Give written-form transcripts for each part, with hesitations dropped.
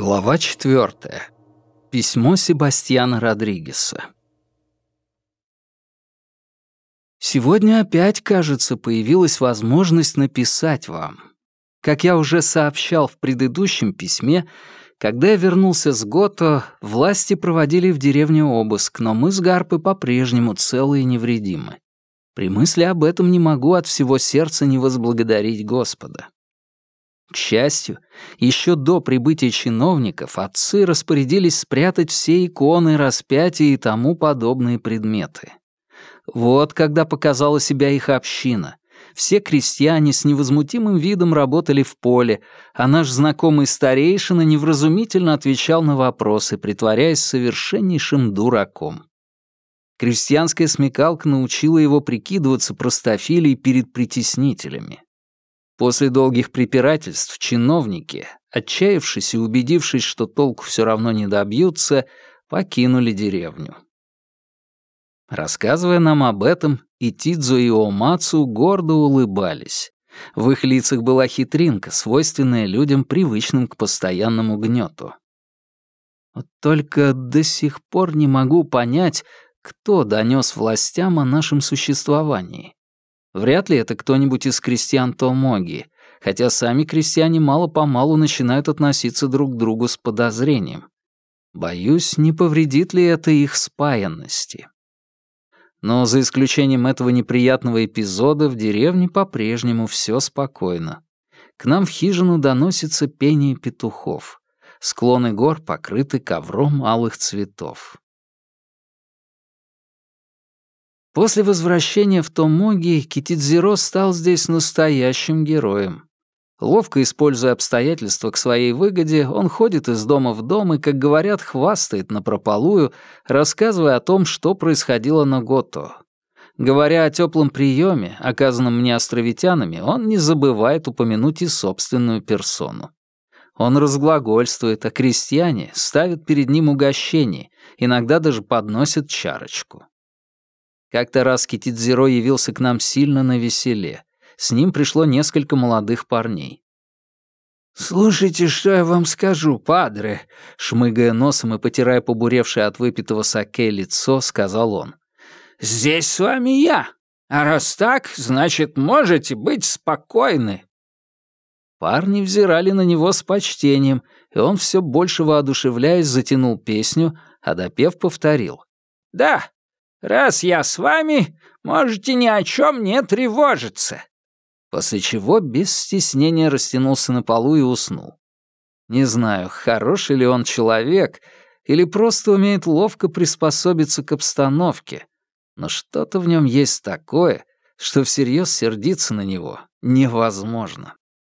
Глава 4. Письмо Себастьяна Родригеса. Сегодня опять, кажется, появилась возможность написать вам. Как я уже сообщал в предыдущем письме, когда я вернулся с Гото, власти проводили в деревне обыск, но мы с Гарпой по-прежнему целы и невредимы. При мысли об этом не могу от всего сердца не возблагодарить Господа. К счастью, еще до прибытия чиновников отцы распорядились спрятать все иконы, распятия и тому подобные предметы. Вот когда показала себя их община. Все крестьяне с невозмутимым видом работали в поле, а наш знакомый старейшина невразумительно отвечал на вопросы, притворяясь совершеннейшим дураком. Крестьянская смекалка научила его прикидываться простофилей перед притеснителями. После долгих препирательств чиновники, отчаявшись и убедившись, что толку все равно не добьются, покинули деревню. Рассказывая нам об этом, и Тидзо, и Омацу гордо улыбались. В их лицах была хитринка, свойственная людям, привычным к постоянному гнету. Вот только до сих пор не могу понять, кто донес властям о нашем существовании. Вряд ли это кто-нибудь из крестьян Томоги, хотя сами крестьяне мало-помалу начинают относиться друг к другу с подозрением. Боюсь, не повредит ли это их спаянности. Но за исключением этого неприятного эпизода в деревне по-прежнему все спокойно. К нам в хижину доносится пение петухов. Склоны гор покрыты ковром алых цветов. После возвращения в Томоги Китидзиро стал здесь настоящим героем. Ловко используя обстоятельства к своей выгоде, он ходит из дома в дом и, как говорят, хвастает напропалую, рассказывая о том, что происходило на Гото. Говоря о теплом приеме, оказанном мне островитянами, он не забывает упомянуть и собственную персону. Он разглагольствует, а крестьяне ставят перед ним угощение, иногда даже подносят чарочку. Как-то раз Китидзиро явился к нам сильно навеселе. С ним пришло несколько молодых парней. «Слушайте, что я вам скажу, падре», — шмыгая носом и потирая побуревшее от выпитого саке лицо, сказал он. «Здесь с вами я, а раз так, значит, можете быть спокойны». Парни взирали на него с почтением, и он все больше воодушевляясь затянул песню, а допев повторил. «Да, раз я с вами, можете ни о чем не тревожиться». После чего без стеснения растянулся на полу и уснул. Не знаю, хороший ли он человек или просто умеет ловко приспособиться к обстановке, но что-то в нем есть такое, что всерьез сердиться на него невозможно.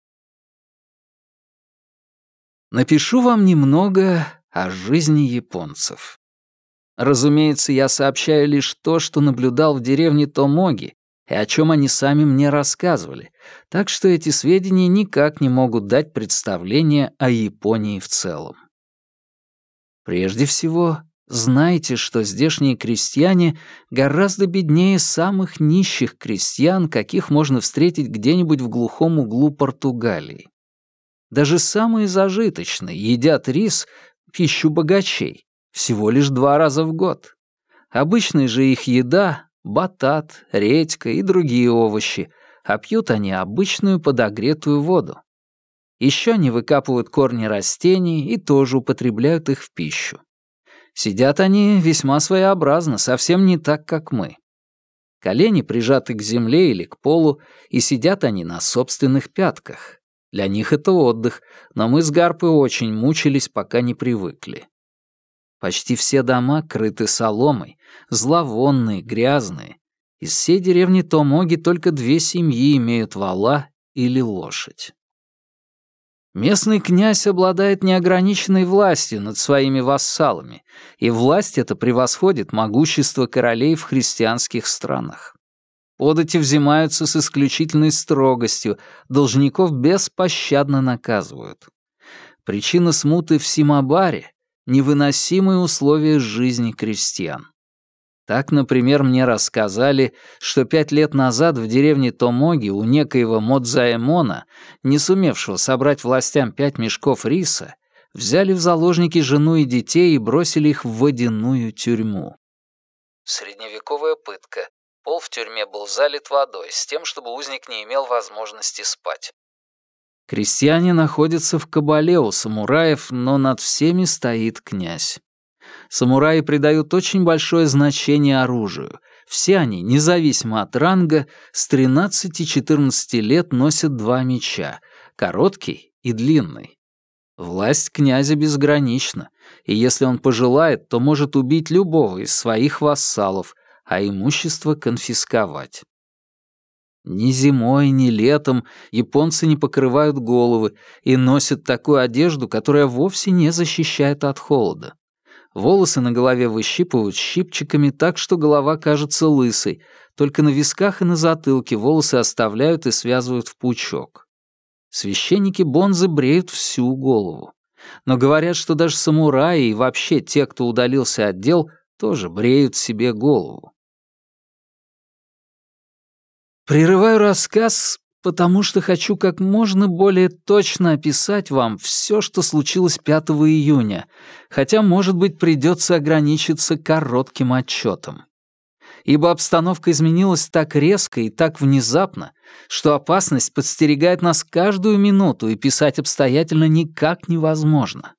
Напишу вам немного о жизни японцев. Разумеется, я сообщаю лишь то, что наблюдал в деревне Томоги, и о чем они сами мне рассказывали, так что эти сведения никак не могут дать представление о Японии в целом. Прежде всего, знайте, что здешние крестьяне гораздо беднее самых нищих крестьян, каких можно встретить где-нибудь в глухом углу Португалии. Даже самые зажиточные едят рис, пищу богачей, всего лишь 2 раза в год. Обычная же их еда — батат, редька и другие овощи, а пьют они обычную подогретую воду. Еще они выкапывают корни растений и тоже употребляют их в пищу. Сидят они весьма своеобразно, совсем не так, как мы. Колени прижаты к земле или к полу, и сидят они на собственных пятках. Для них это отдых, но мы с Гарпой очень мучились, пока не привыкли. Почти все дома крыты соломой, зловонные, грязные. Из всей деревни Томоги только 2 семьи имеют вола или лошадь. Местный князь обладает неограниченной властью над своими вассалами, и власть эта превосходит могущество королей в христианских странах. Подати взимаются с исключительной строгостью, должников беспощадно наказывают. Причина смуты в Симабаре — невыносимые условия жизни крестьян. Так, например, мне рассказали, что 5 лет назад в деревне Томоги у некоего Модзаэмона, не сумевшего собрать властям 5 мешков риса, взяли в заложники жену и детей и бросили их в водяную тюрьму. Средневековая пытка. Пол в тюрьме был залит водой, с тем, чтобы узник не имел возможности спать. Крестьяне находятся в кабале у самураев, но над всеми стоит князь. Самураи придают очень большое значение оружию. Все они, независимо от ранга, с 13-14 лет носят 2 меча — короткий и длинный. Власть князя безгранична, и если он пожелает, то может убить любого из своих вассалов, а имущество конфисковать. Ни зимой, ни летом японцы не покрывают головы и носят такую одежду, которая вовсе не защищает от холода. Волосы на голове выщипывают щипчиками так, что голова кажется лысой, только на висках и на затылке волосы оставляют и связывают в пучок. Священники бонзы бреют всю голову. Но говорят, что даже самураи и вообще те, кто удалился от дел, тоже бреют себе голову. Прерываю рассказ, потому что хочу как можно более точно описать вам все, что случилось 5 июня, хотя, может быть, придется ограничиться коротким отчетом. Ибо обстановка изменилась так резко и так внезапно, что опасность подстерегает нас каждую минуту, и писать обстоятельно никак невозможно.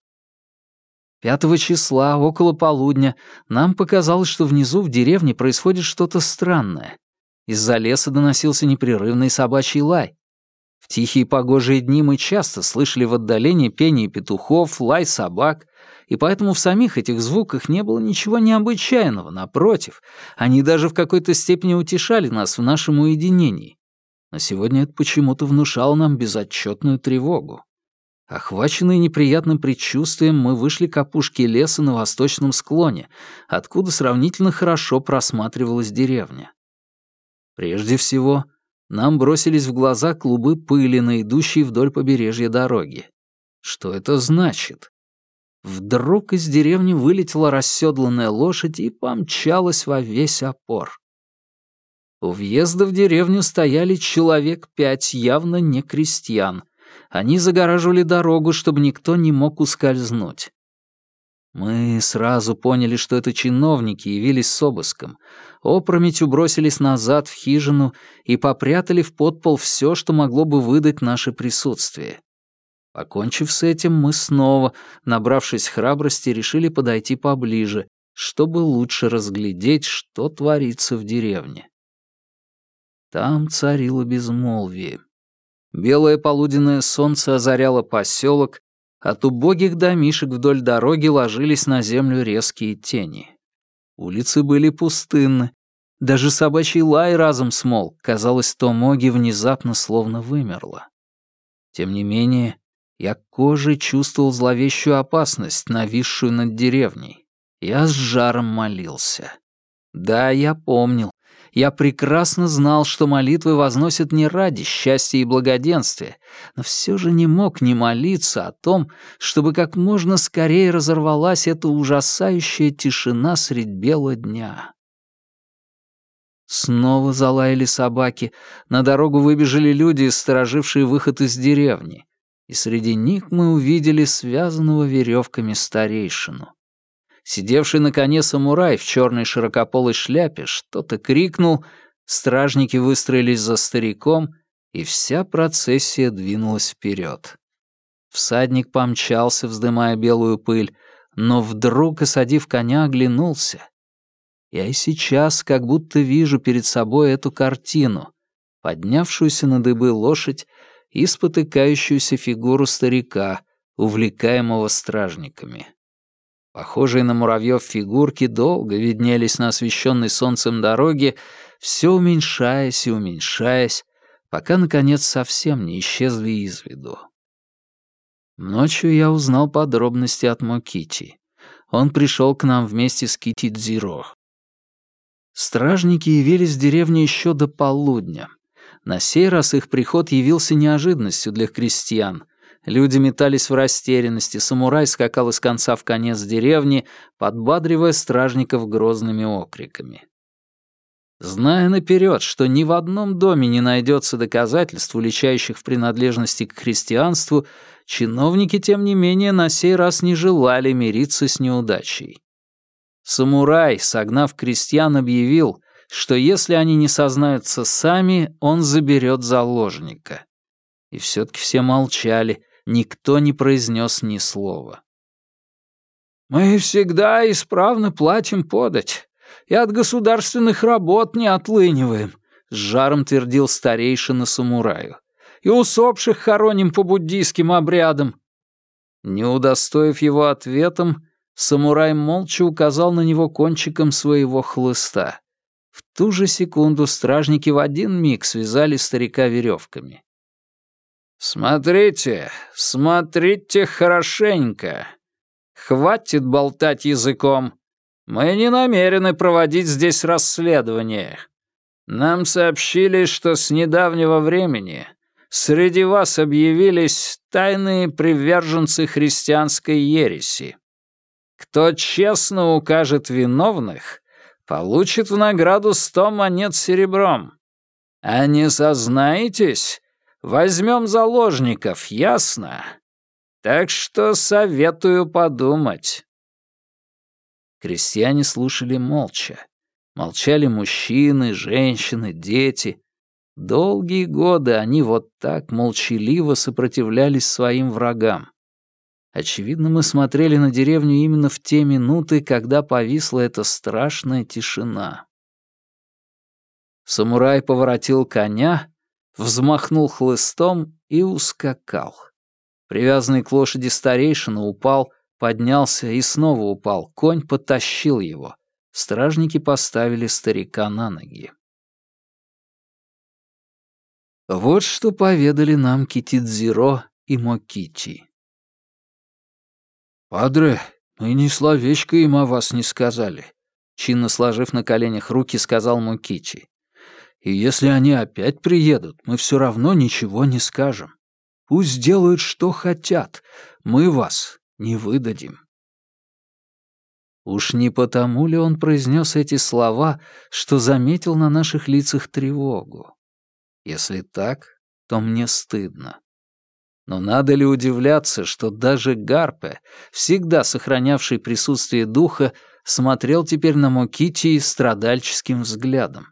5 числа, около полудня, нам показалось, что внизу в деревне происходит что-то странное. Из-за леса доносился непрерывный собачий лай. В тихие погожие дни мы часто слышали в отдалении пение петухов, лай собак, и поэтому в самих этих звуках не было ничего необычайного, напротив, они даже в какой-то степени утешали нас в нашем уединении. Но сегодня это почему-то внушало нам безотчетную тревогу. Охваченные неприятным предчувствием, мы вышли к опушке леса на восточном склоне, откуда сравнительно хорошо просматривалась деревня. Прежде всего, нам бросились в глаза клубы пыли на идущей вдоль побережья дороги. Что это значит? Вдруг из деревни вылетела расседланная лошадь и помчалась во весь опор. У въезда в деревню стояли человек 5, явно не крестьян. Они загораживали дорогу, чтобы никто не мог ускользнуть. Мы сразу поняли, что это чиновники явились с обыском. Опрометью бросились назад в хижину и попрятали в подпол все, что могло бы выдать наше присутствие. Покончив с этим, мы снова, набравшись храбрости, решили подойти поближе, чтобы лучше разглядеть, что творится в деревне. Там царило безмолвие. Белое полуденное солнце озаряло поселок, от убогих домишек вдоль дороги ложились на землю резкие тени. Улицы были пустынны. Даже собачий лай разом смолк. Казалось, Томоги внезапно словно вымерла. Тем не менее, я кожей чувствовал зловещую опасность, нависшую над деревней. Я с жаром молился. Да, я помнил. Я прекрасно знал, что молитвы возносят не ради счастья и благоденствия, но все же не мог не молиться о том, чтобы как можно скорее разорвалась эта ужасающая тишина средь бела дня. Снова залаяли собаки, на дорогу выбежали люди, сторожившие выход из деревни, и среди них мы увидели связанного веревками старейшину. Сидевший на коне самурай в черной широкополой шляпе что-то крикнул, стражники выстроились за стариком, и вся процессия двинулась вперед. Всадник помчался, вздымая белую пыль, но вдруг, осадив коня, оглянулся. Я и сейчас как будто вижу перед собой эту картину, поднявшуюся на дыбы лошадь и спотыкающуюся фигуру старика, увлекаемого стражниками. Похожие на муравьев фигурки долго виднелись на освещенной солнцем дороге, все уменьшаясь и уменьшаясь, пока, наконец, совсем не исчезли из виду. Ночью я узнал подробности от Мокити. Он пришел к нам вместе с Китидзиро. Стражники явились в деревню еще до полудня. На сей раз их приход явился неожиданностью для крестьян. Люди метались в растерянности, самурай скакал из конца в конец деревни, подбадривая стражников грозными окриками. Зная наперед, что ни в одном доме не найдется доказательств, уличающих в принадлежности к христианству, чиновники, тем не менее, на сей раз не желали мириться с неудачей. Самурай, согнав крестьян, объявил, что если они не сознаются сами, он заберет заложника. И все-таки все молчали, никто не произнес ни слова. «Мы всегда исправно платим подать, и от государственных работ не отлыниваем», — с жаром твердил старейшина самураю. «И усопших хороним по буддийским обрядам». Не удостоив его ответом, самурай молча указал на него кончиком своего хлыста. В ту же секунду стражники в один миг связали старика веревками. «Смотрите, смотрите хорошенько. Хватит болтать языком. Мы не намерены проводить здесь расследование. Нам сообщили, что с недавнего времени среди вас объявились тайные приверженцы христианской ереси. Кто честно укажет виновных, получит в награду 100 монет серебром. А не сознаетесь, возьмем заложников, ясно? Так что советую подумать». Крестьяне слушали молча. Молчали мужчины, женщины, дети. Долгие годы они вот так молчаливо сопротивлялись своим врагам. Очевидно, мы смотрели на деревню именно в те минуты, когда повисла эта страшная тишина. Самурай поворотил коня, взмахнул хлыстом и ускакал. Привязанный к лошади старейшина упал, поднялся и снова упал. Конь потащил его. Стражники поставили старика на ноги. Вот что поведали нам Китидзиро и Мокичи. «Падре, мы ни словечко им о вас не сказали», — чинно сложив на коленях руки, сказал Мокичи. «И если они опять приедут, мы все равно ничего не скажем. Пусть делают, что хотят, мы вас не выдадим». Уж не потому ли он произнес эти слова, что заметил на наших лицах тревогу? Если так, то мне стыдно. Но надо ли удивляться, что даже Гарпе, всегда сохранявший присутствие духа, смотрел теперь на Мокичи страдальческим взглядом?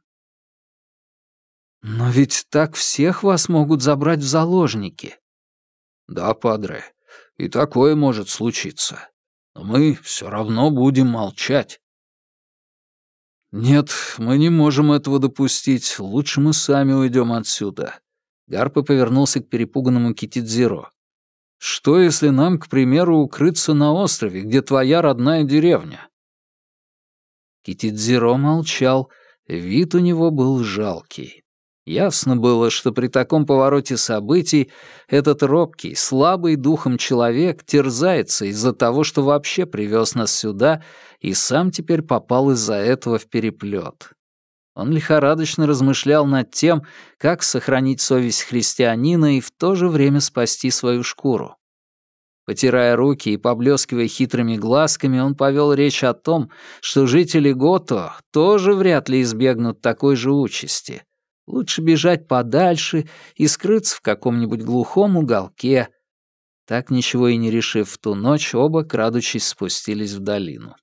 «Но ведь так всех вас могут забрать в заложники». «Да, падре, и такое может случиться. Но мы все равно будем молчать». «Нет, мы не можем этого допустить. Лучше мы сами уйдем отсюда». Гарпе повернулся к перепуганному Китидзиро. «Что, если нам, к примеру, укрыться на острове, где твоя родная деревня?» Китидзиро молчал, вид у него был жалкий. Ясно было, что при таком повороте событий этот робкий, слабый духом человек терзается из-за того, что вообще привез нас сюда и сам теперь попал из-за этого в переплет. Он лихорадочно размышлял над тем, как сохранить совесть христианина и в то же время спасти свою шкуру. Потирая руки и поблескивая хитрыми глазками, он повел речь о том, что жители Гото тоже вряд ли избегнут такой же участи. Лучше бежать подальше и скрыться в каком-нибудь глухом уголке. Так, ничего и не решив в ту ночь, оба, крадучись, спустились в долину.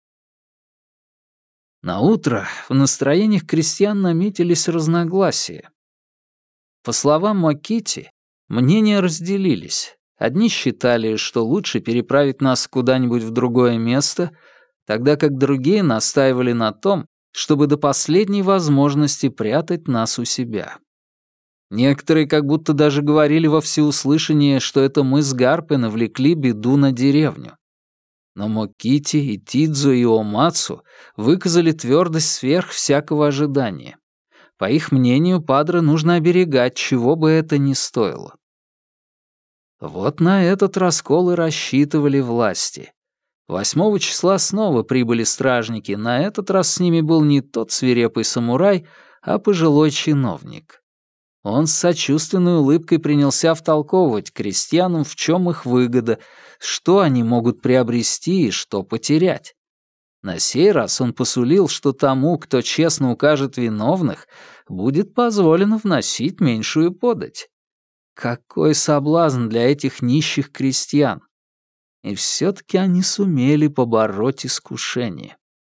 Наутро в настроениях крестьян наметились разногласия. По словам Мокичи, мнения разделились. Одни считали, что лучше переправить нас куда-нибудь в другое место, тогда как другие настаивали на том, чтобы до последней возможности прятать нас у себя. Некоторые как будто даже говорили во всеуслышание, что это мы с Гарпе навлекли беду на деревню. Но Мокичи и Тидзу и Омацу выказали твердость сверх всякого ожидания. По их мнению, падре нужно оберегать, чего бы это ни стоило. Вот на этот раскол и рассчитывали власти. 8 числа снова прибыли стражники, на этот раз с ними был не тот свирепый самурай, а пожилой чиновник. Он с сочувственной улыбкой принялся втолковывать крестьянам, в чем их выгода, что они могут приобрести и что потерять. На сей раз он посулил, что тому, кто честно укажет виновных, будет позволено вносить меньшую подать. какой соблазн для этих нищих крестьян! И все-таки они сумели побороть искушение.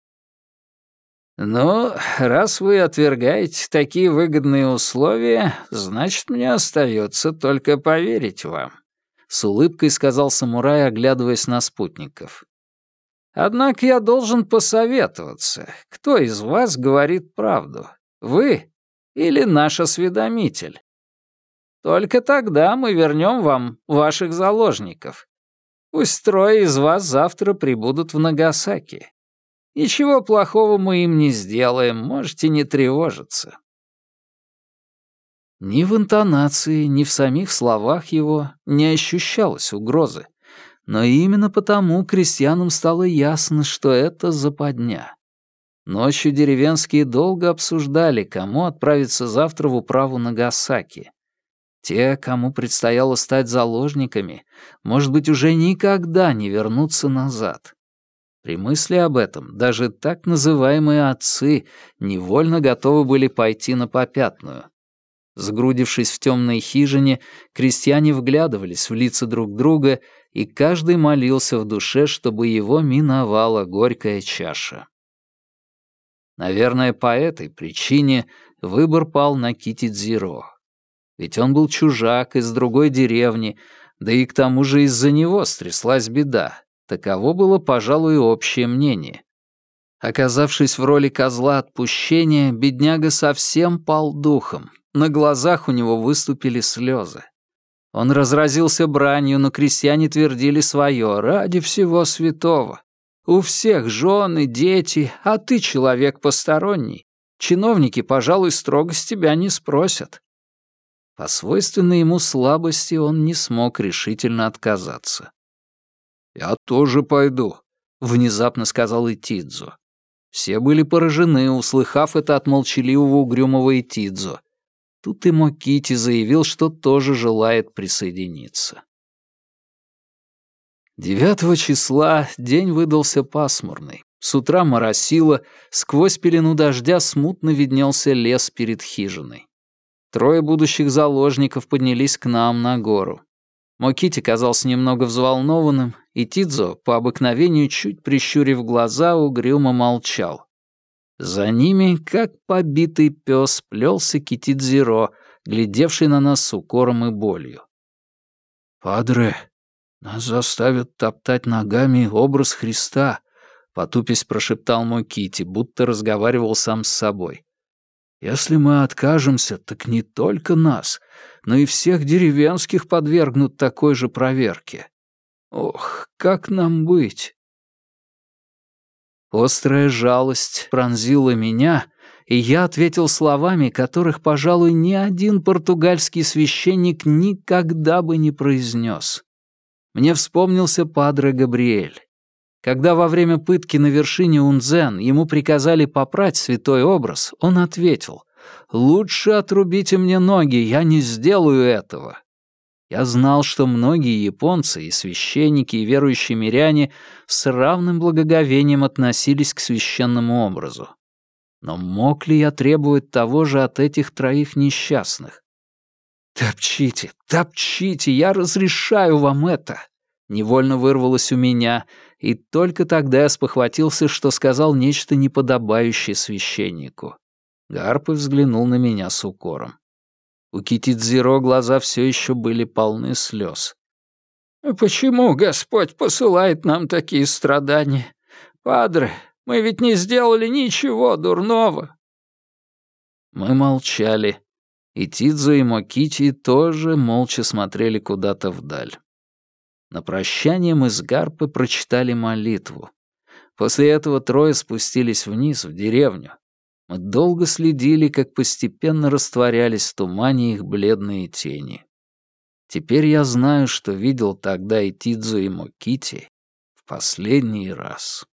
«Ну, раз вы отвергаете такие выгодные условия, значит, мне остается только поверить вам», — с улыбкой сказал самурай, оглядываясь на спутников. «Однако я должен посоветоваться, кто из вас говорит правду, вы или наш осведомитель? Только тогда мы вернем вам ваших заложников. Пусть трое из вас завтра прибудут в Нагасаки. Ничего плохого мы им не сделаем, можете не тревожиться». Ни в интонации, ни в самих словах его не ощущалось угрозы. Но именно потому крестьянам стало ясно, что это западня. Ночью деревенские долго обсуждали, кому отправиться завтра в управу Нагасаки. Те, кому предстояло стать заложниками, может быть, уже никогда не вернутся назад. При мысли об этом даже так называемые отцы невольно готовы были пойти на попятную. Сгрудившись в темной хижине, крестьяне вглядывались в лица друг друга, и каждый молился в душе, чтобы его миновала горькая чаша. Наверное, по этой причине выбор пал на Китидзиро. Ведь он был чужак из другой деревни, да и к тому же из-за него стряслась беда. Таково было, пожалуй, общее мнение. Оказавшись в роли козла отпущения, бедняга совсем пал духом. На глазах у него выступили слезы. Он разразился бранью, но крестьяне твердили свое: «Ради всего святого! У всех жены, дети, а ты человек посторонний. Чиновники, пожалуй, строго с тебя не спросят». По свойственной ему слабости он не смог решительно отказаться. «Я тоже пойду», — внезапно сказал Итидзо. Все были поражены, услыхав это от молчаливого угрюмого Итидзо. Тут и Мокити заявил, что тоже желает присоединиться. 9 числа день выдался пасмурный. С утра моросило, сквозь пелену дождя смутно виднелся лес перед хижиной. Трое будущих заложников поднялись к нам на гору. Мокити казался немного взволнованным, и Тидзо, по обыкновению чуть прищурив глаза, угрюмо молчал. За ними, как побитый пес, плелся Китидзиро, глядевший на нас с укором и болью. «Падре, нас заставят топтать ногами образ Христа», — потупясь прошептал Мокити, будто разговаривал сам с собой. «Если мы откажемся, так не только нас, но и всех деревенских подвергнут такой же проверке. Ох, как нам быть?» Острая жалость пронзила меня, и я ответил словами, которых, пожалуй, ни один португальский священник никогда бы не произнес. Мне вспомнился падре Габриэль. Когда во время пытки на вершине Унцзэн ему приказали попрать святой образ, он ответил: «Лучше отрубите мне ноги, я не сделаю этого». Я знал, что многие японцы, и священники, и верующие миряне с равным благоговением относились к священному образу. Но мог ли я требовать того же от этих троих несчастных? «Топчите, топчите, я разрешаю вам это!» Невольно вырвалось у меня, и только тогда я спохватился, что сказал нечто неподобающее священнику. Гарпы взглянул на меня с укором. У Китидзиро глаза все еще были полны слез. «Почему Господь посылает нам такие страдания? Падре, мы ведь не сделали ничего дурного». Мы молчали. И Тидзо, и Мокити тоже молча смотрели куда-то вдаль. На прощание мы с Гарпой прочитали молитву. После этого трое спустились вниз, в деревню. Мы долго следили, как постепенно растворялись в тумане их бледные тени. Теперь я знаю, что видел тогда и Тидзо, и Мокити в последний раз.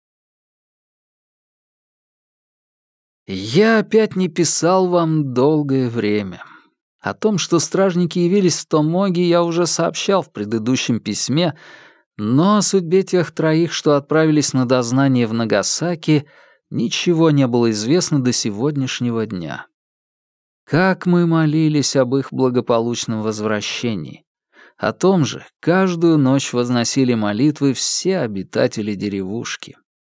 Я опять не писал вам долгое время. О том, что стражники явились в Томоги, я уже сообщал в предыдущем письме, но о судьбе тех троих, что отправились на дознание в Нагасаки, ничего не было известно до сегодняшнего дня. Как мы молились об их благополучном возвращении. О том же каждую ночь возносили молитвы все обитатели деревушки.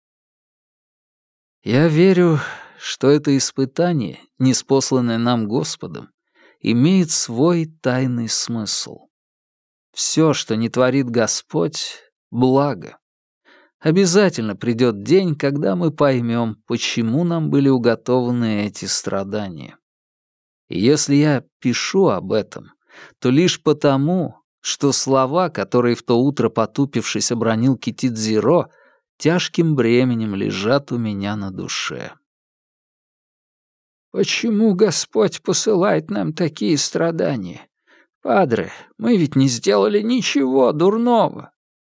Я верю, что это испытание, ниспосланное нам Господом, имеет свой тайный смысл. Все, что не творит Господь, — благо. Обязательно придет день, когда мы поймем, почему нам были уготованы эти страдания. И если я пишу об этом, то лишь потому, что слова, которые в то утро потупившись обронил Китидзиро, тяжким бременем лежат у меня на душе. «Почему Господь посылает нам такие страдания? Падре, мы ведь не сделали ничего дурного».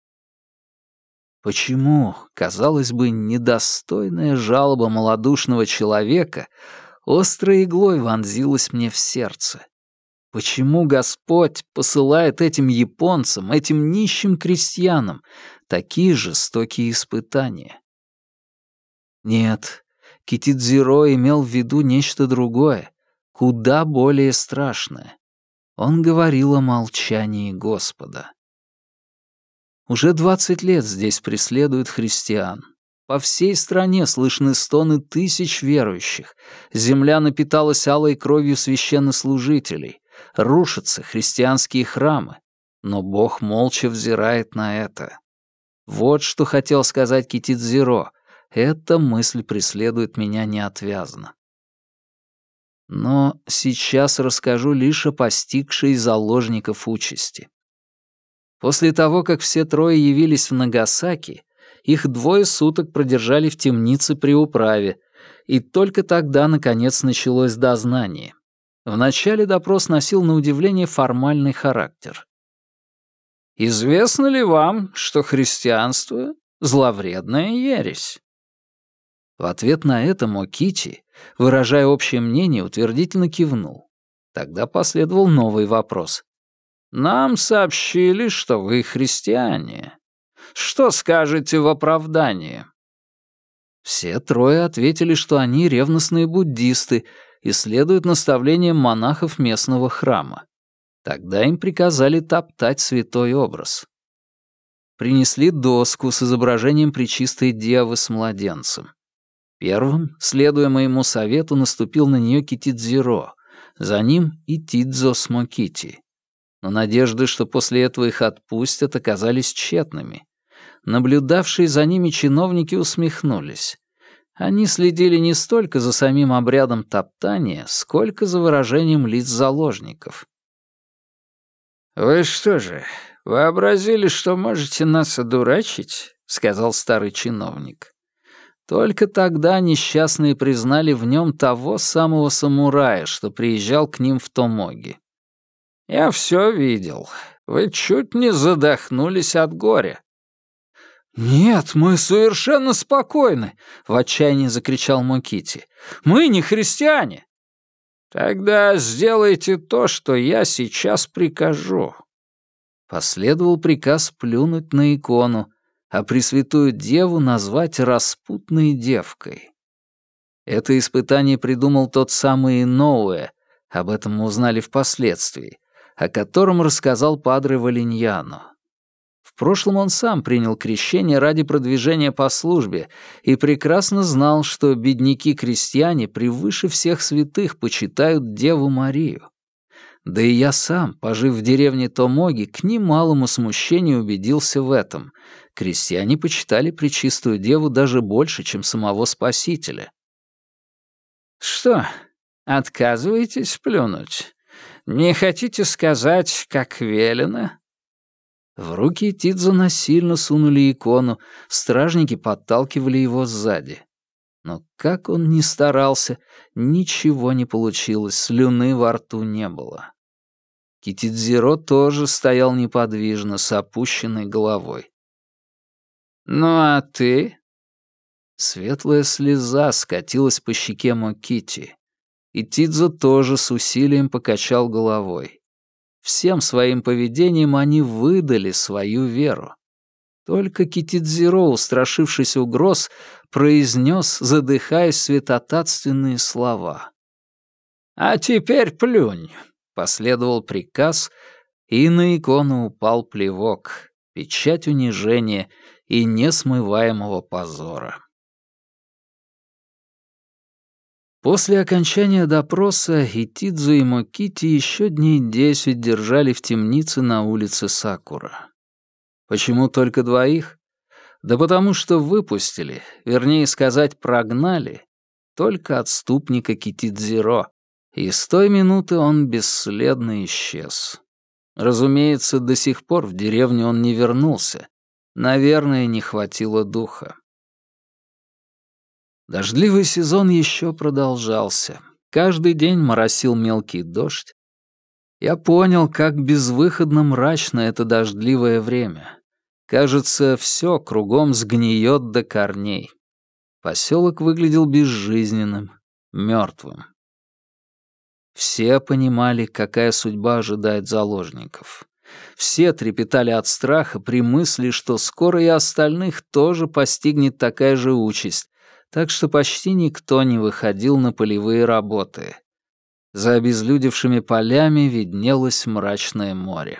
Почему, казалось бы, недостойная жалоба малодушного человека острой иглой вонзилась мне в сердце? Почему Господь посылает этим японцам, этим нищим крестьянам, такие жестокие испытания? Нет, Китидзиро имел в виду нечто другое, куда более страшное. Он говорил о молчании Господа. Уже 20 лет здесь преследуют христиан. По всей стране слышны стоны тысяч верующих. Земля напиталась алой кровью священнослужителей. Рушатся христианские храмы. Но Бог молча взирает на это. Вот что хотел сказать Китидзиро. Эта мысль преследует меня неотвязно. Но сейчас расскажу лишь о постигшей заложников участи. После того, как все трое явились в Нагасаки, их 2 суток продержали в темнице при управе, и только тогда, наконец, началось дознание. Вначале допрос носил на удивление формальный характер. «Известно ли вам, что христианство — зловредная ересь?» В ответ на это Мокичи, выражая общее мнение, утвердительно кивнул. Тогда последовал новый вопрос. «Нам сообщили, что вы христиане. Что скажете в оправдание?» Все трое ответили, что они ревностные буддисты и следуют наставлениям монахов местного храма. Тогда им приказали топтать святой образ. Принесли доску с изображением Пречистой Девы с младенцем. Первым, следуя моему совету, наступил на нее Китидзиро, за ним и Тидзо с Мокити. Но надежды, что после этого их отпустят, оказались тщетными. Наблюдавшие за ними чиновники усмехнулись. Они следили не столько за самим обрядом топтания, сколько за выражением лиц заложников. «Вы что же, вообразили, что можете нас одурачить?» — сказал старый чиновник. Только тогда несчастные признали в нем того самого самурая, что приезжал к ним в Томоги. «Я все видел. Вы чуть не задохнулись от горя». «Нет, мы совершенно спокойны!» — в отчаянии закричал Мокити. «Мы не христиане!» «Тогда сделайте то, что я сейчас прикажу». Последовал приказ плюнуть на икону, а Пресвятую Деву назвать распутной девкой. Это испытание придумал тот самый Иноуэ, об этом мы узнали впоследствии, о котором рассказал падре Валиньяно. В прошлом он сам принял крещение ради продвижения по службе и прекрасно знал, что бедняки-крестьяне превыше всех святых почитают Деву Марию. Да и я сам, пожив в деревне Томоги, к немалому смущению убедился в этом. Крестьяне почитали Пречистую Деву даже больше, чем самого Спасителя. «Что, отказываетесь плюнуть? Не хотите сказать, как велено?» В руки Тидзо насильно сунули икону, стражники подталкивали его сзади. Но как он ни старался, ничего не получилось, слюны во рту не было. Китидзиро тоже стоял неподвижно, с опущенной головой. «Ну а ты?» Светлая слеза скатилась по щеке Мокити, и Тидзо тоже с усилием покачал головой. Всем своим поведением они выдали свою веру. Только Китидзиро, устрашившись угроз, произнес, задыхаясь, святотатственные слова. «А теперь плюнь», — последовал приказ, и на икону упал плевок, печать унижения и несмываемого позора. После окончания допроса Итидзу и Мокити еще дней 10 держали в темнице на улице Сакура. Почему только двоих? Да потому что выпустили, вернее сказать, прогнали, только отступника Китидзиро, и с той минуты он бесследно исчез. Разумеется, до сих пор в деревню он не вернулся. Наверное, не хватило духа. Дождливый сезон еще продолжался. Каждый день моросил мелкий дождь. Я понял, как безвыходно мрачно это дождливое время. Кажется, все кругом сгниет до корней. Поселок выглядел безжизненным, мертвым. Все понимали, какая судьба ожидает заложников. Все трепетали от страха при мысли, что скоро и остальных тоже постигнет такая же участь, так что почти никто не выходил на полевые работы. За обезлюдевшими полями виднелось мрачное море.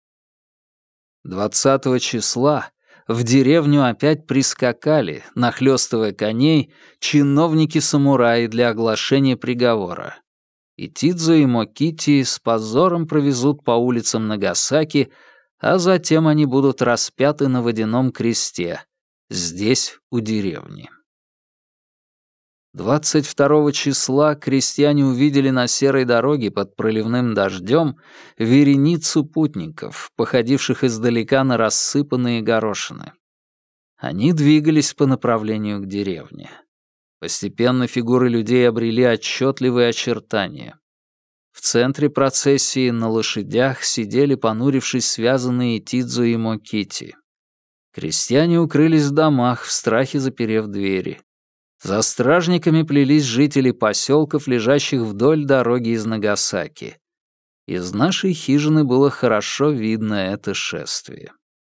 20 числа в деревню опять прискакали, нахлёстывая коней, чиновники-самураи для оглашения приговора. Итидзу и Мокити с позором провезут по улицам Нагасаки, а затем они будут распяты на водяном кресте, здесь, у деревни. 22 числа крестьяне увидели на серой дороге под проливным дождем вереницу путников, походивших издалека на рассыпанные горошины. Они двигались по направлению к деревне. Постепенно фигуры людей обрели отчетливые очертания. В центре процессии на лошадях сидели, понурившись, связанные Итидзу и Мокити. Крестьяне укрылись в домах, в страхе заперев двери. За стражниками плелись жители поселков, лежащих вдоль дороги из Нагасаки. Из нашей хижины было хорошо видно это шествие.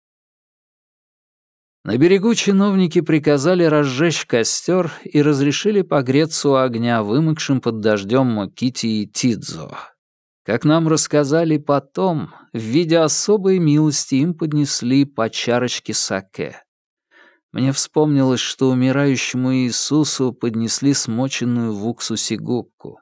На берегу чиновники приказали разжечь костер и разрешили погреться у огня вымокшим под дождем Мокити и Тидзо. Как нам рассказали потом, в виде особой милости им поднесли по чарочке саке. Мне вспомнилось, что умирающему Иисусу поднесли смоченную в уксусе губку.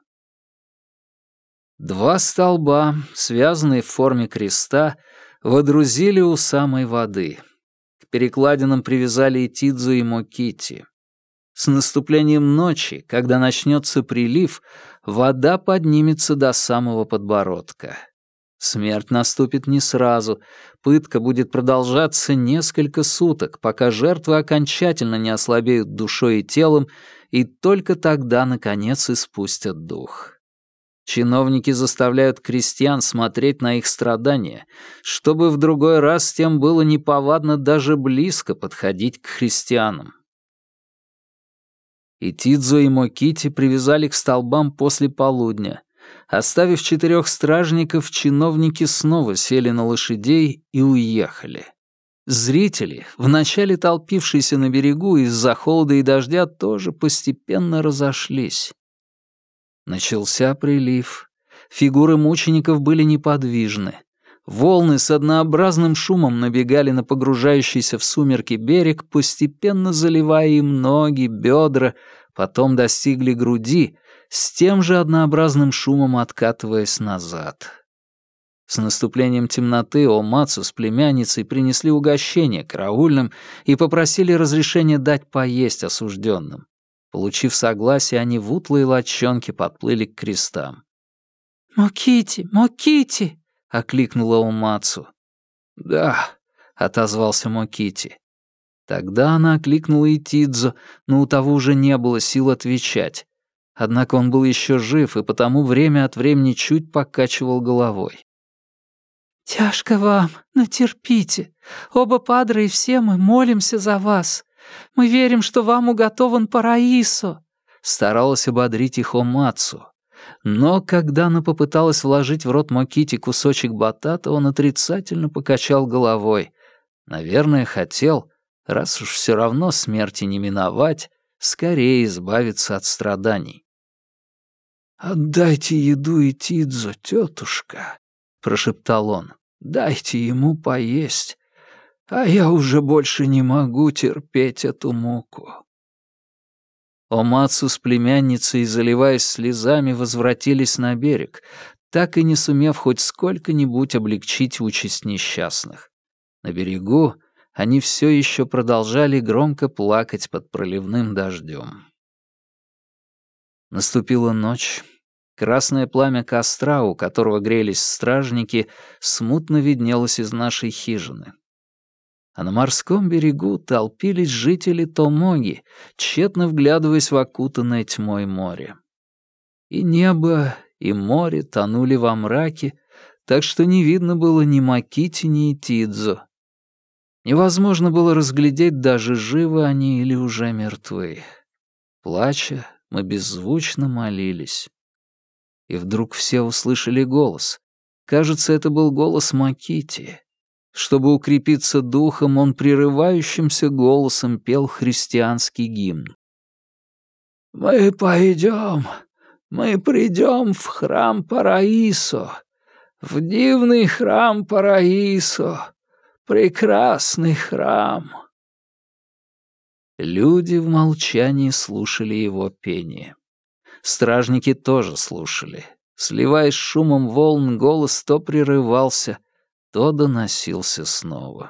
2 столба, связанные в форме креста, водрузили у самой воды. К перекладинам привязали Итидзу и Мокити. С наступлением ночи, когда начнется прилив, вода поднимется до самого подбородка. Смерть наступит не сразу, пытка будет продолжаться несколько суток, пока жертвы окончательно не ослабеют душой и телом, и только тогда, наконец, испустят дух. Чиновники заставляют крестьян смотреть на их страдания, чтобы в другой раз тем было неповадно даже близко подходить к христианам. Итидзу и Мокити привязали к столбам после полудня. Оставив 4 стражников, чиновники снова сели на лошадей и уехали. Зрители, вначале толпившиеся на берегу из-за холода и дождя, тоже постепенно разошлись. Начался прилив. Фигуры мучеников были неподвижны. Волны с однообразным шумом набегали на погружающийся в сумерки берег, постепенно заливая им ноги, бедра, потом достигли груди, с тем же однообразным шумом откатываясь назад. С наступлением темноты Омацу с племянницей принесли угощение караульным и попросили разрешения дать поесть осужденным. Получив согласие, они в утлой лодчонке подплыли к крестам. «Мокити, Мокити!» — окликнула Омацу. «Да», — отозвался Мокити. Тогда она окликнула и Тидзо, но у того уже не было сил отвечать. Однако он был еще жив и потому время от времени чуть покачивал головой. «Тяжко вам, но терпите. Оба падре и все мы молимся за вас. Мы верим, что вам уготован параисо», — старалась ободрить их Омацу. Но когда она попыталась вложить в рот Мокити кусочек батата, он отрицательно покачал головой. Наверное, хотел, раз уж все равно смерти не миновать, скорее избавиться от страданий. «Отдайте еду и Тидзо, тетушка», — прошептал он. «Дайте ему поесть, а я уже больше не могу терпеть эту муку». Омацу с племянницей, заливаясь слезами, возвратились на берег, так и не сумев хоть сколько-нибудь облегчить участь несчастных. На берегу они все еще продолжали громко плакать под проливным дождем. Наступила ночь. Красное пламя костра, у которого грелись стражники, смутно виднелось из нашей хижины. А на морском берегу толпились жители Томоги, тщетно вглядываясь в окутанное тьмой море. И небо, и море тонули во мраке, так что не видно было ни Макити, ни Тидзо. Невозможно было разглядеть, даже живы они или уже мертвы. Плача, мы беззвучно молились. И вдруг все услышали голос. Кажется, это был голос Макити. Чтобы укрепиться духом, он прерывающимся голосом пел христианский гимн. «Мы пойдем, мы придем в храм Параисо, в дивный храм Параисо, прекрасный храм». Люди в молчании слушали его пение. Стражники тоже слушали. Сливаясь с шумом волн, голос то прерывался, то доносился снова.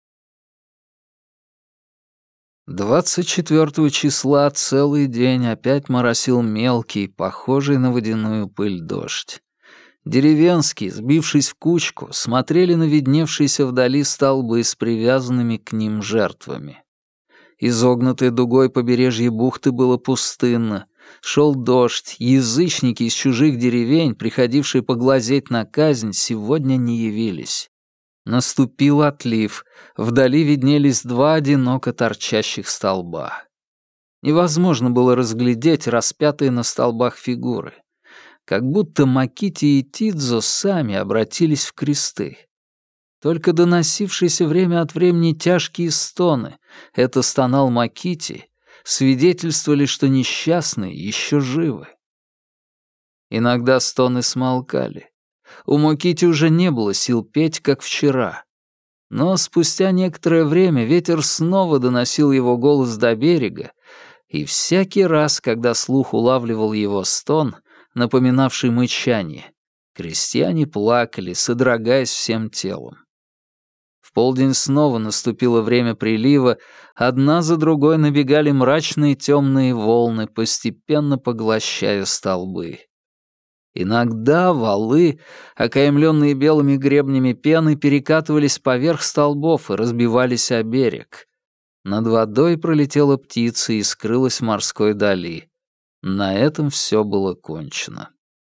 24 числа целый день опять моросил мелкий, похожий на водяную пыль дождь. Деревенские, сбившись в кучку, смотрели на видневшиеся вдали столбы с привязанными к ним жертвами. Изогнутое дугой побережье бухты было пустынно. Шел дождь, язычники из чужих деревень, приходившие поглазеть на казнь, сегодня не явились. Наступил отлив, вдали виднелись два одиноко торчащих столба. Невозможно было разглядеть распятые на столбах фигуры. Как будто Макити и Тидзо сами обратились в кресты. Только доносившиеся время от времени тяжкие стоны, это стонал Макити, свидетельствовали, что несчастные еще живы. Иногда стоны смолкали. У Макити уже не было сил петь, как вчера. Но спустя некоторое время ветер снова доносил его голос до берега, и всякий раз, когда слух улавливал его стон, напоминавший мычание, крестьяне плакали, содрогаясь всем телом. В полдень снова наступило время прилива, одна за другой набегали мрачные темные волны, постепенно поглощая столбы. Иногда валы, окаймленные белыми гребнями пены, перекатывались поверх столбов и разбивались о берег. Над водой пролетела птица и скрылась в морской дали. На этом все было кончено.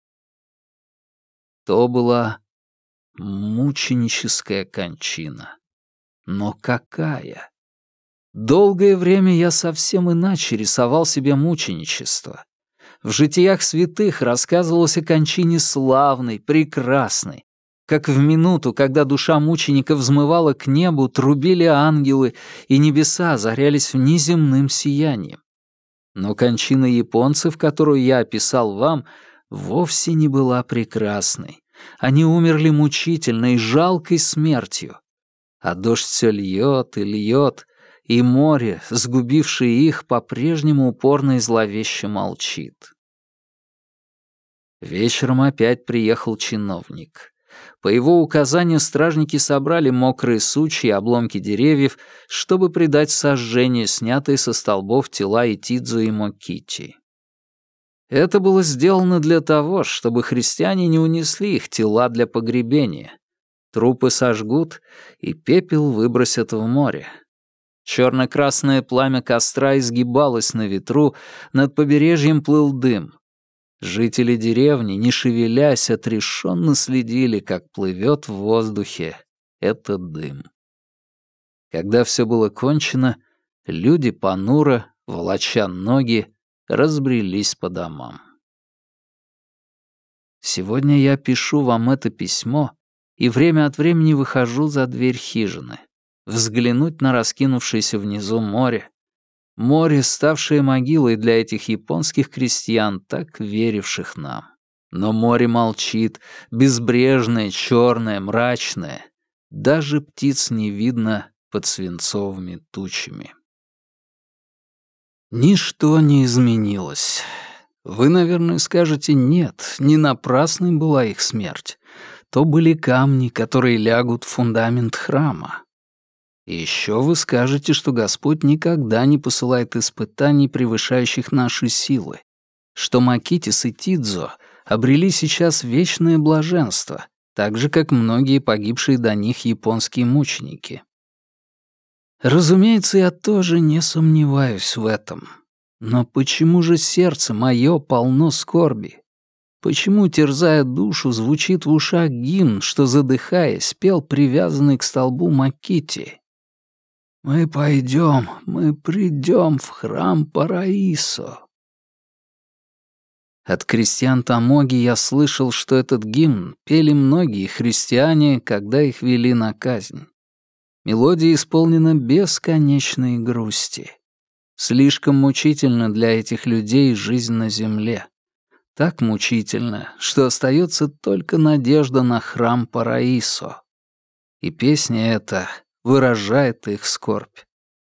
То была мученическая кончина. Но какая? Долгое время я совсем иначе рисовал себе мученичество. В житиях святых рассказывалось о кончине славной, прекрасной. Как в минуту, когда душа мученика взмывала к небу, трубили ангелы, и небеса озарялись внеземным сиянием. Но кончина японцев, которую я описал вам, вовсе не была прекрасной. Они умерли мучительной, жалкой смертью. А дождь все льет и льет, и море, сгубившее их, по-прежнему упорно и зловеще молчит. Вечером опять приехал чиновник. По его указанию стражники собрали мокрые сучья и обломки деревьев, чтобы придать сожжению снятые со столбов тела и Тидзо, и Макити. Это было сделано для того, чтобы христиане не унесли их тела для погребения. Трупы сожгут, и пепел выбросят в море. Черно-красное пламя костра изгибалось на ветру, над побережьем плыл дым. Жители деревни, не шевелясь, отрешенно следили, как плывет в воздухе этот дым. Когда все было кончено, люди понуро, волоча ноги, разбрелись по домам. Сегодня я пишу вам это письмо и время от времени выхожу за дверь хижины, взглянуть на раскинувшееся внизу море. Море, ставшее могилой для этих японских крестьян, так веривших нам. Но море молчит, безбрежное, черное, мрачное. Даже птиц не видно под свинцовыми тучами. Ничто не изменилось. Вы, наверное, скажете, нет, не напрасной была их смерть. То были камни, которые лягут в фундамент храма. И еще вы скажете, что Господь никогда не посылает испытаний, превышающих наши силы, что Макитис и Тидзо обрели сейчас вечное блаженство, так же, как многие погибшие до них японские мученики. Разумеется, я тоже не сомневаюсь в этом. Но почему же сердце мое полно скорби? Почему, терзая душу, звучит в ушах гимн, что, задыхаясь, пел привязанный к столбу Макити? «Мы пойдем, мы придем в храм Параисо». От крестьян Томоги я слышал, что этот гимн пели многие христиане, когда их вели на казнь. Мелодия исполнена бесконечной грусти. Слишком мучительно для этих людей жизнь на земле. Так мучительно, что остается только надежда на храм Параисо. И песня эта выражает их скорбь.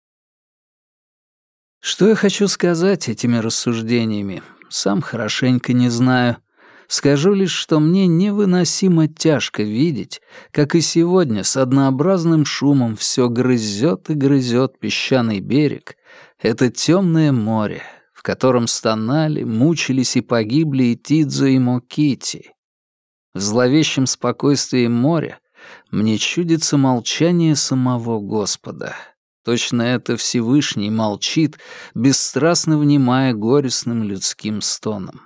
Что я хочу сказать этими рассуждениями, сам хорошенько не знаю. Скажу лишь, что мне невыносимо тяжко видеть, как и сегодня с однообразным шумом все грызет и грызет песчаный берег, это темное море, в котором стонали, мучились и погибли и Тидзо, и Мокити. В зловещем спокойствии моря мне чудится молчание самого Господа. Точно это Всевышний молчит, бесстрастно внимая горестным людским стонам.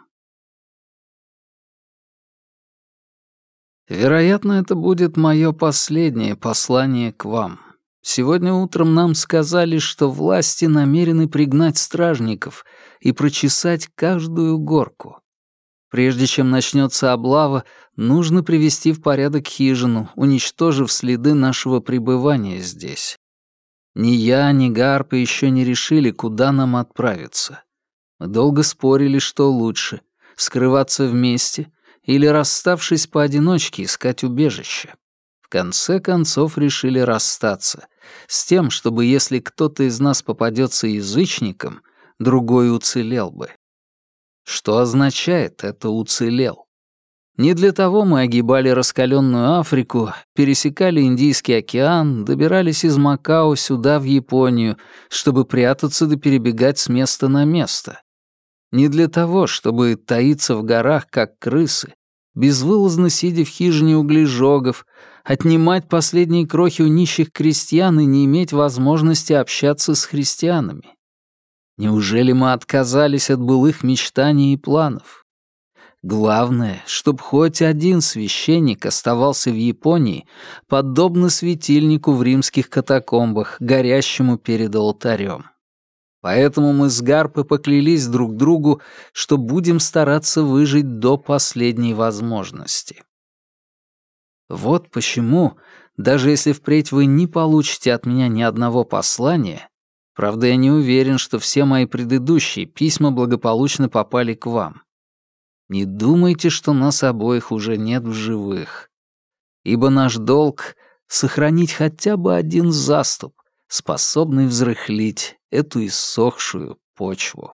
Вероятно, это будет мое последнее послание к вам. Сегодня утром нам сказали, что власти намерены пригнать стражников и прочесать каждую горку. Прежде чем начнется облава, нужно привести в порядок хижину, уничтожив следы нашего пребывания здесь. Ни я, ни Гарпы еще не решили, куда нам отправиться. Мы долго спорили, что лучше — скрываться вместе или, расставшись поодиночке, искать убежище. В конце концов решили расстаться, с тем, чтобы если кто-то из нас попадется язычником, другой уцелел бы. Что означает это «уцелел»? Не для того мы огибали раскаленную Африку, пересекали Индийский океан, добирались из Макао сюда, в Японию, чтобы прятаться да перебегать с места на место. Не для того, чтобы таиться в горах, как крысы, безвылазно сидя в хижине углежогов, отнимать последние крохи у нищих крестьян и не иметь возможности общаться с христианами. Неужели мы отказались от былых мечтаний и планов? Главное, чтоб хоть один священник оставался в Японии, подобно светильнику в римских катакомбах, горящему перед алтарем. Поэтому мы с Гарпой поклялись друг другу, что будем стараться выжить до последней возможности. Вот почему, даже если впредь вы не получите от меня ни одного послания, правда, я не уверен, что все мои предыдущие письма благополучно попали к вам, не думайте, что нас обоих уже нет в живых. Ибо наш долг — сохранить хотя бы один заступ, способный взрыхлить эту иссохшую почву.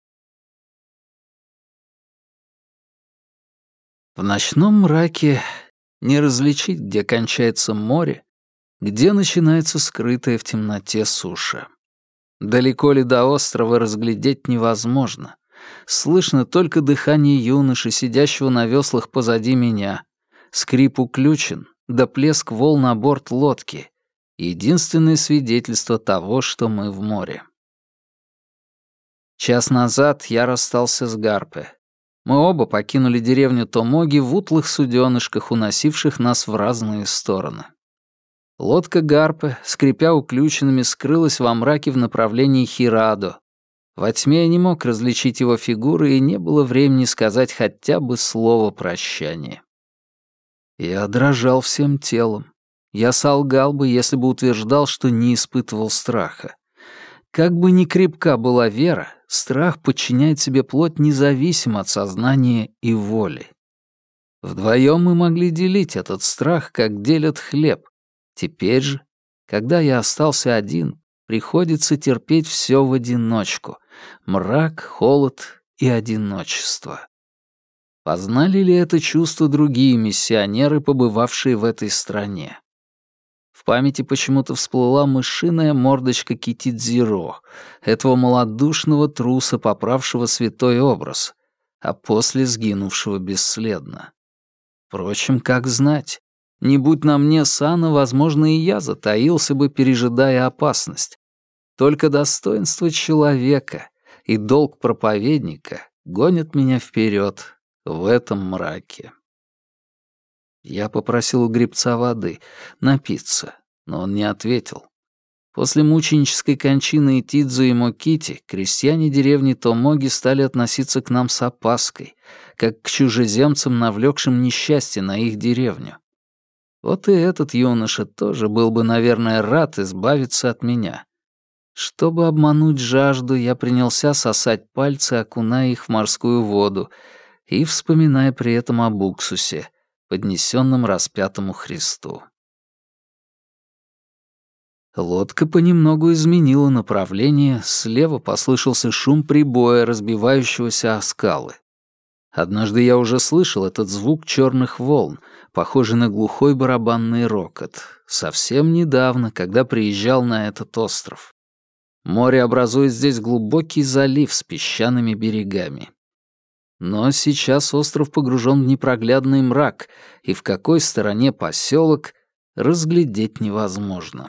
В ночном мраке не различить, где кончается море, где начинается скрытая в темноте суша. Далеко ли до острова разглядеть невозможно. Слышно только дыхание юноши, сидящего на веслах позади меня, скрип уключен, да плеск волн на борт лодки — единственное свидетельство того, что мы в море. Час назад я расстался с Гарпе. Мы оба покинули деревню Томоги в утлых суденышках, уносивших нас в разные стороны. Лодка Гарпе, скрипя уключенными, скрылась во мраке в направлении Хирадо. Во тьме я не мог различить его фигуры, и не было времени сказать хотя бы слово прощания. Я дрожал всем телом. Я солгал бы, если бы утверждал, что не испытывал страха. Как бы ни крепка была вера, страх подчиняет себе плоть независимо от сознания и воли. Вдвоем мы могли делить этот страх, как делят хлеб. Теперь же, когда я остался один, приходится терпеть все в одиночку. Мрак, холод и одиночество. Познали ли это чувство другие миссионеры, побывавшие в этой стране? В памяти почему-то всплыла мышиная мордочка Китидзиро, этого малодушного труса, поправшего святой образ, а после сгинувшего бесследно. Впрочем, как знать, не будь на мне сана, возможно, и я затаился бы, пережидая опасность. Только достоинство человека и долг проповедника гонят меня вперед в этом мраке. Я попросил у гребца воды, напиться, но он не ответил. После мученической кончины Итидзу и Мокити крестьяне деревни Томоги стали относиться к нам с опаской, как к чужеземцам, навлекшим несчастье на их деревню. Вот и этот юноша тоже был бы, наверное, рад избавиться от меня. Чтобы обмануть жажду, я принялся сосать пальцы, окуная их в морскую воду, и вспоминая при этом об уксусе, поднесенном распятому Христу. Лодка понемногу изменила направление, слева послышался шум прибоя, разбивающегося о скалы. Однажды я уже слышал этот звук черных волн, похожий на глухой барабанный рокот, совсем недавно, когда приезжал на этот остров. Море образует здесь глубокий залив с песчаными берегами. Но сейчас остров погружен в непроглядный мрак, и в какой стороне поселок разглядеть невозможно.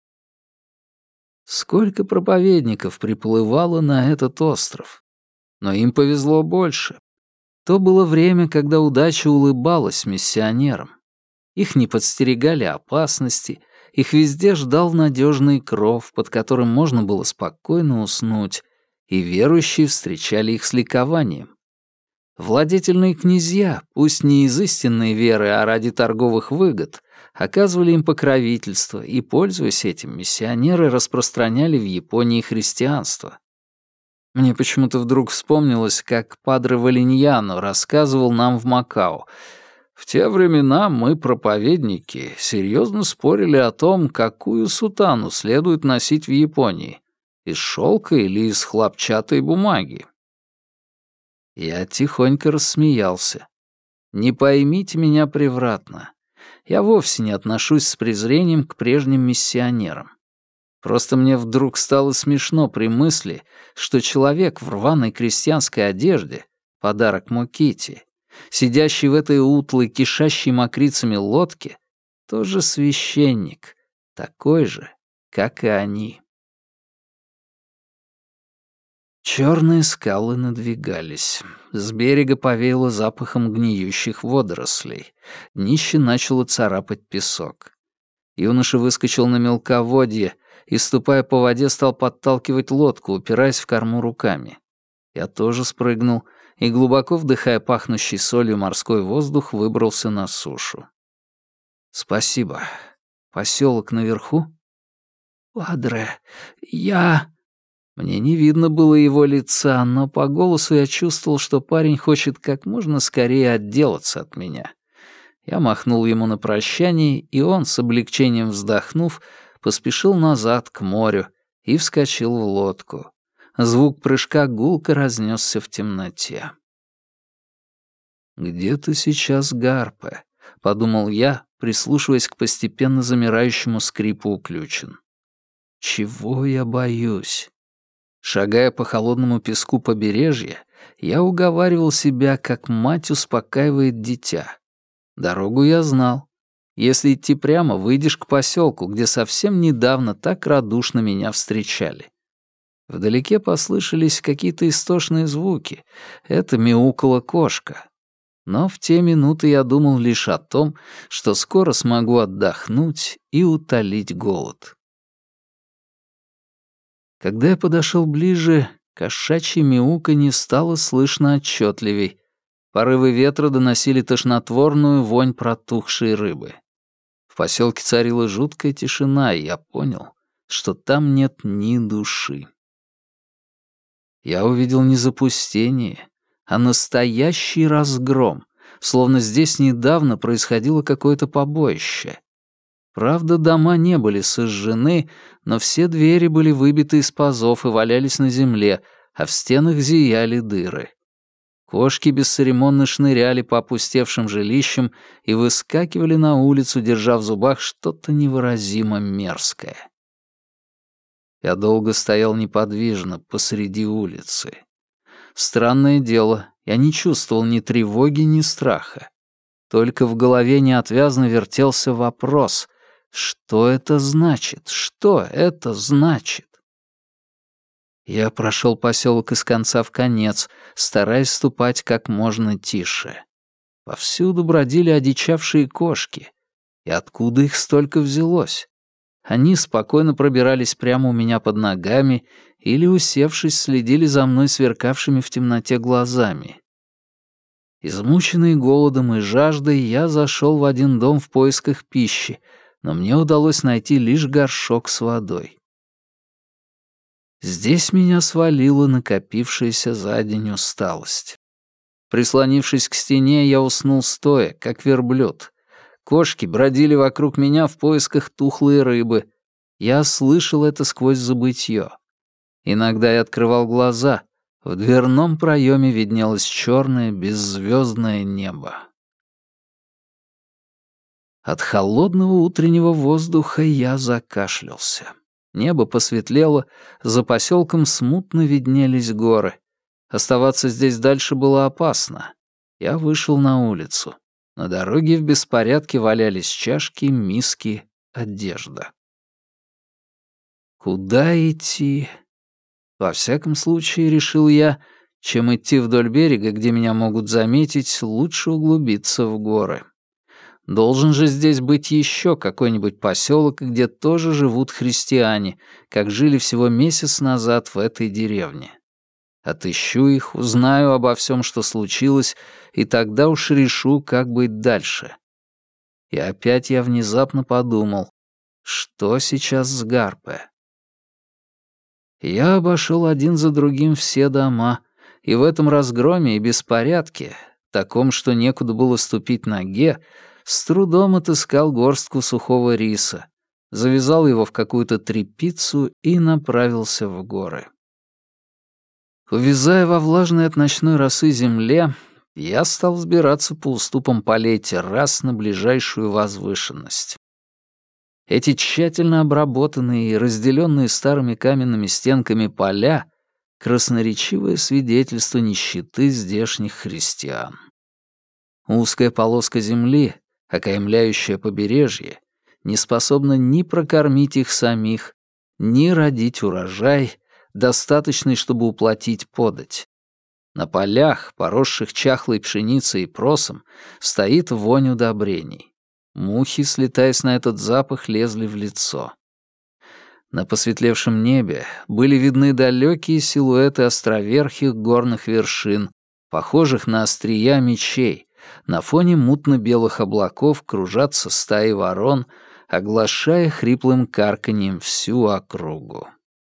Сколько проповедников приплывало на этот остров. Но им повезло больше. То было время, когда удача улыбалась миссионерам. Их не подстерегали опасности, их везде ждал надежный кров, под которым можно было спокойно уснуть, и верующие встречали их с ликованием. Владетельные князья, пусть не из истинной веры, а ради торговых выгод, оказывали им покровительство, и, пользуясь этим, миссионеры распространяли в Японии христианство. Мне почему-то вдруг вспомнилось, как падре Валиньяно рассказывал нам в Макао. В те времена мы, проповедники, серьезно спорили о том, какую сутану следует носить в Японии — из шелка или из хлопчатой бумаги. Я тихонько рассмеялся. Не поймите меня превратно. Я вовсе не отношусь с презрением к прежним миссионерам. Просто мне вдруг стало смешно при мысли, что человек в рваной крестьянской одежде, подарок Мокити, сидящий в этой утлой, кишащей мокрицами лодке, тоже священник, такой же, как и они. Черные скалы надвигались. С берега повеяло запахом гниющих водорослей. Днище начало царапать песок. Юноша выскочил на мелководье и, ступая по воде, стал подталкивать лодку, упираясь в корму руками. Я тоже спрыгнул и, глубоко вдыхая пахнущий солью морской воздух, выбрался на сушу. «Спасибо. Поселок наверху?» «Падре, я...» Мне не видно было его лица, но по голосу я чувствовал, что парень хочет как можно скорее отделаться от меня. Я махнул ему на прощание, и он, с облегчением вздохнув, поспешил назад к морю и вскочил в лодку. Звук прыжка гулко разнесся в темноте. «Где-то сейчас Гарпе», — подумал я, прислушиваясь к постепенно замирающему скрипу уключен. «Чего я боюсь?» Шагая по холодному песку побережья, я уговаривал себя, как мать успокаивает дитя. Дорогу я знал. Если идти прямо, выйдешь к поселку, где совсем недавно так радушно меня встречали. Вдалеке послышались какие-то истошные звуки. Это мяукала кошка. Но в те минуты я думал лишь о том, что скоро смогу отдохнуть и утолить голод. Когда я подошел ближе, кошачье мяуканье стало слышно отчетливей. Порывы ветра доносили тошнотворную вонь протухшей рыбы. В поселке царила жуткая тишина, и я понял, что там нет ни души. Я увидел не запустение, а настоящий разгром, словно здесь недавно происходило какое-то побоище. Правда, дома не были сожжены, но все двери были выбиты из пазов и валялись на земле, а в стенах зияли дыры. Кошки бесцеремонно шныряли по опустевшим жилищам и выскакивали на улицу, держа в зубах что-то невыразимо мерзкое. Я долго стоял неподвижно посреди улицы. Странное дело, я не чувствовал ни тревоги, ни страха. Только в голове неотвязно вертелся вопрос: что это значит? Что это значит? Я прошел поселок из конца в конец, стараясь ступать как можно тише. Повсюду бродили одичавшие кошки. И откуда их столько взялось? Они спокойно пробирались прямо у меня под ногами или, усевшись, следили за мной сверкавшими в темноте глазами. Измученный голодом и жаждой, я зашел в один дом в поисках пищи, но мне удалось найти лишь горшок с водой. Здесь меня свалила накопившаяся за день усталость. Прислонившись к стене, я уснул стоя, как верблюд. Кошки бродили вокруг меня в поисках тухлой рыбы. Я слышал это сквозь забытье. Иногда я открывал глаза. В дверном проеме виднелось черное беззвездное небо. От холодного утреннего воздуха я закашлялся. Небо посветлело, за поселком смутно виднелись горы. Оставаться здесь дальше было опасно. Я вышел на улицу. На дороге в беспорядке валялись чашки, миски, одежда. Куда идти? Во всяком случае, решил я, чем идти вдоль берега, где меня могут заметить, лучше углубиться в горы. Должен же здесь быть еще какой-нибудь поселок, где тоже живут христиане, как жили всего месяц назад в этой деревне. Отыщу их, узнаю обо всем, что случилось, и тогда уж решу, как быть дальше. И опять я внезапно подумал, что сейчас с Гарпе? Я обошел один за другим все дома, и в этом разгроме и беспорядке, таком, что некуда было ступить ноге, с трудом отыскал горстку сухого риса, завязал его в какую-то тряпицу и направился в горы. Увязая во влажной от ночной росы земле, я стал взбираться по уступам полей террас на ближайшую возвышенность. Эти тщательно обработанные и разделенные старыми каменными стенками поля — красноречивое свидетельство нищеты здешних христиан. Узкая полоска земли, окаймляющая побережье, не способна ни прокормить их самих, ни родить урожай, достаточный, чтобы уплатить подать. На полях, поросших чахлой пшеницей и просом, стоит вонь удобрений. Мухи, слетаясь на этот запах, лезли в лицо. На посветлевшем небе были видны далекие силуэты островерхих горных вершин, похожих на острия мечей. На фоне мутно-белых облаков кружатся стаи ворон, оглашая хриплым карканьем всю округу.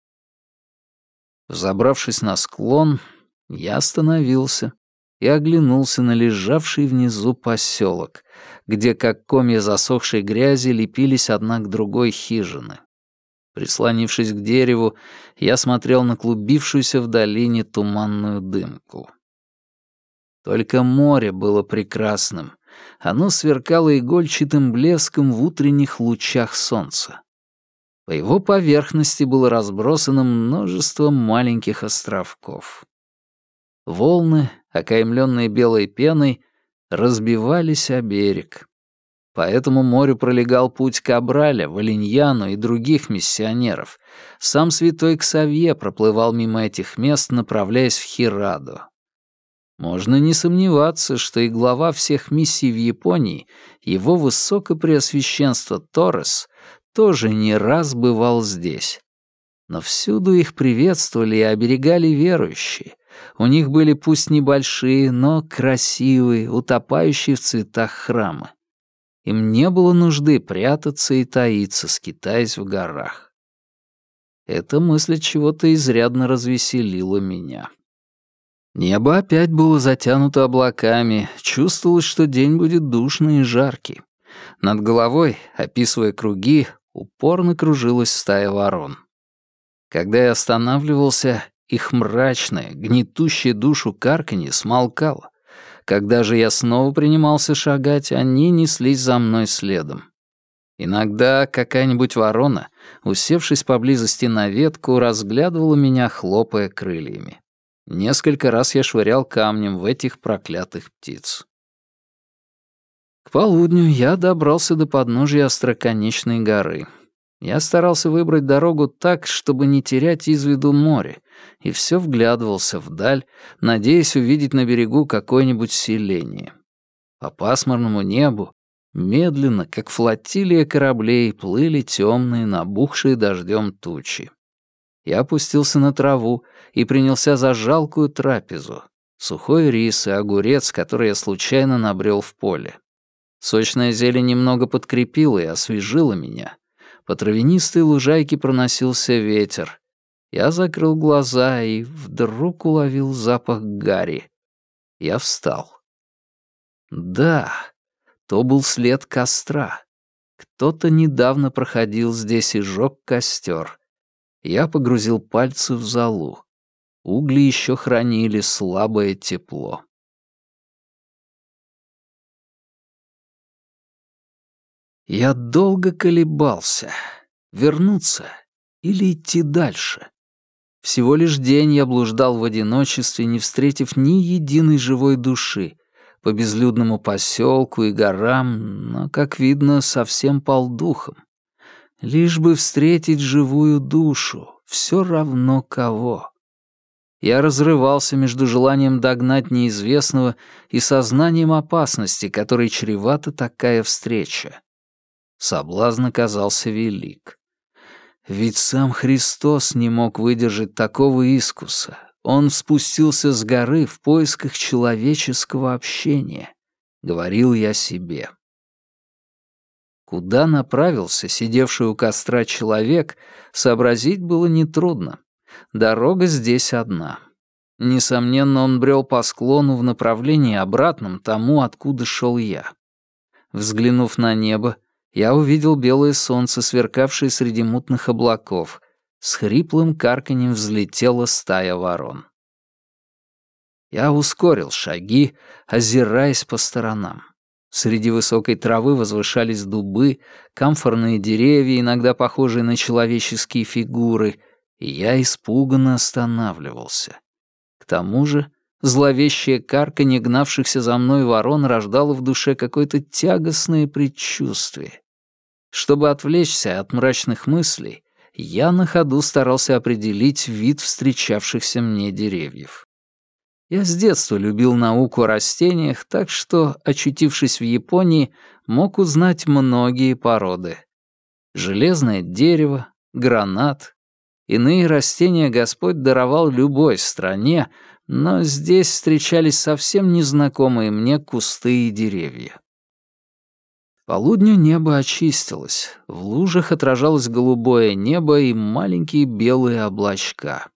Взобравшись на склон, я остановился и оглянулся на лежавший внизу поселок, где, как комья засохшей грязи, лепились одна к другой хижины. Прислонившись к дереву, я смотрел на клубившуюся в долине туманную дымку. Только море было прекрасным. Оно сверкало игольчатым блеском в утренних лучах солнца. По его поверхности было разбросано множество маленьких островков. Волны, окаймленные белой пеной, разбивались о берег. По этому морю пролегал путь Кабраля, Валиньяну и других миссионеров. Сам святой Ксавье проплывал мимо этих мест, направляясь в Хирадо. Можно не сомневаться, что и глава всех миссий в Японии, его высокопреосвященство Торрес, тоже не раз бывал здесь. Но всюду их приветствовали и оберегали верующие. У них были пусть небольшие, но красивые, утопающие в цветах храмы. Им не было нужды прятаться и таиться, скитаясь в горах. Эта мысль от чего-то изрядно развеселила меня. Небо опять было затянуто облаками, чувствовалось, что день будет душный и жаркий. Над головой, описывая круги, упорно кружилась стая ворон. Когда я останавливался, их мрачное, гнетущее душу карканье смолкало. Когда же я снова принимался шагать, они неслись за мной следом. Иногда какая-нибудь ворона, усевшись поблизости на ветку, разглядывала меня, хлопая крыльями. Несколько раз я швырял камнем в этих проклятых птиц. К полудню я добрался до подножия остроконечной горы. Я старался выбрать дорогу так, чтобы не терять из виду море, и все вглядывался вдаль, надеясь увидеть на берегу какое-нибудь селение. По пасмурному небу медленно, как флотилия кораблей, плыли темные, набухшие дождем тучи. Я опустился на траву и принялся за жалкую трапезу — сухой рис и огурец, который я случайно набрел в поле. Сочная зелень немного подкрепила и освежила меня. По травянистой лужайке проносился ветер. Я закрыл глаза и вдруг уловил запах гари. Я встал. Да, то был след костра. Кто-то недавно проходил здесь и жёг костер. Я погрузил пальцы в золу. Угли еще хранили слабое тепло. Я долго колебался, вернуться или идти дальше. Всего лишь день я блуждал в одиночестве, не встретив ни единой живой души, по безлюдному поселку и горам, но, как видно, совсем пал духом. Лишь бы встретить живую душу, все равно кого. Я разрывался между желанием догнать неизвестного и сознанием опасности, которой чревата такая встреча. Соблазн оказался велик. Ведь сам Христос не мог выдержать такого искуса. Он спустился с горы в поисках человеческого общения, говорил я себе. Куда направился сидевший у костра человек, сообразить было нетрудно. Дорога здесь одна. Несомненно, он брел по склону в направлении обратном тому, откуда шел я. Взглянув на небо, я увидел белое солнце, сверкавшее среди мутных облаков. С хриплым карканьем взлетела стая ворон. Я ускорил шаги, озираясь по сторонам. Среди высокой травы возвышались дубы, камфорные деревья, иногда похожие на человеческие фигуры, и я испуганно останавливался. К тому же зловещее карканье гнавшихся за мной ворон рождало в душе какое-то тягостное предчувствие. Чтобы отвлечься от мрачных мыслей, я на ходу старался определить вид встречавшихся мне деревьев. Я с детства любил науку о растениях, так что, очутившись в Японии, мог узнать многие породы. Железное дерево, гранат. Иные растения Господь даровал любой стране, но здесь встречались совсем незнакомые мне кусты и деревья. К полудню небо очистилось, в лужах отражалось голубое небо и маленькие белые облачка.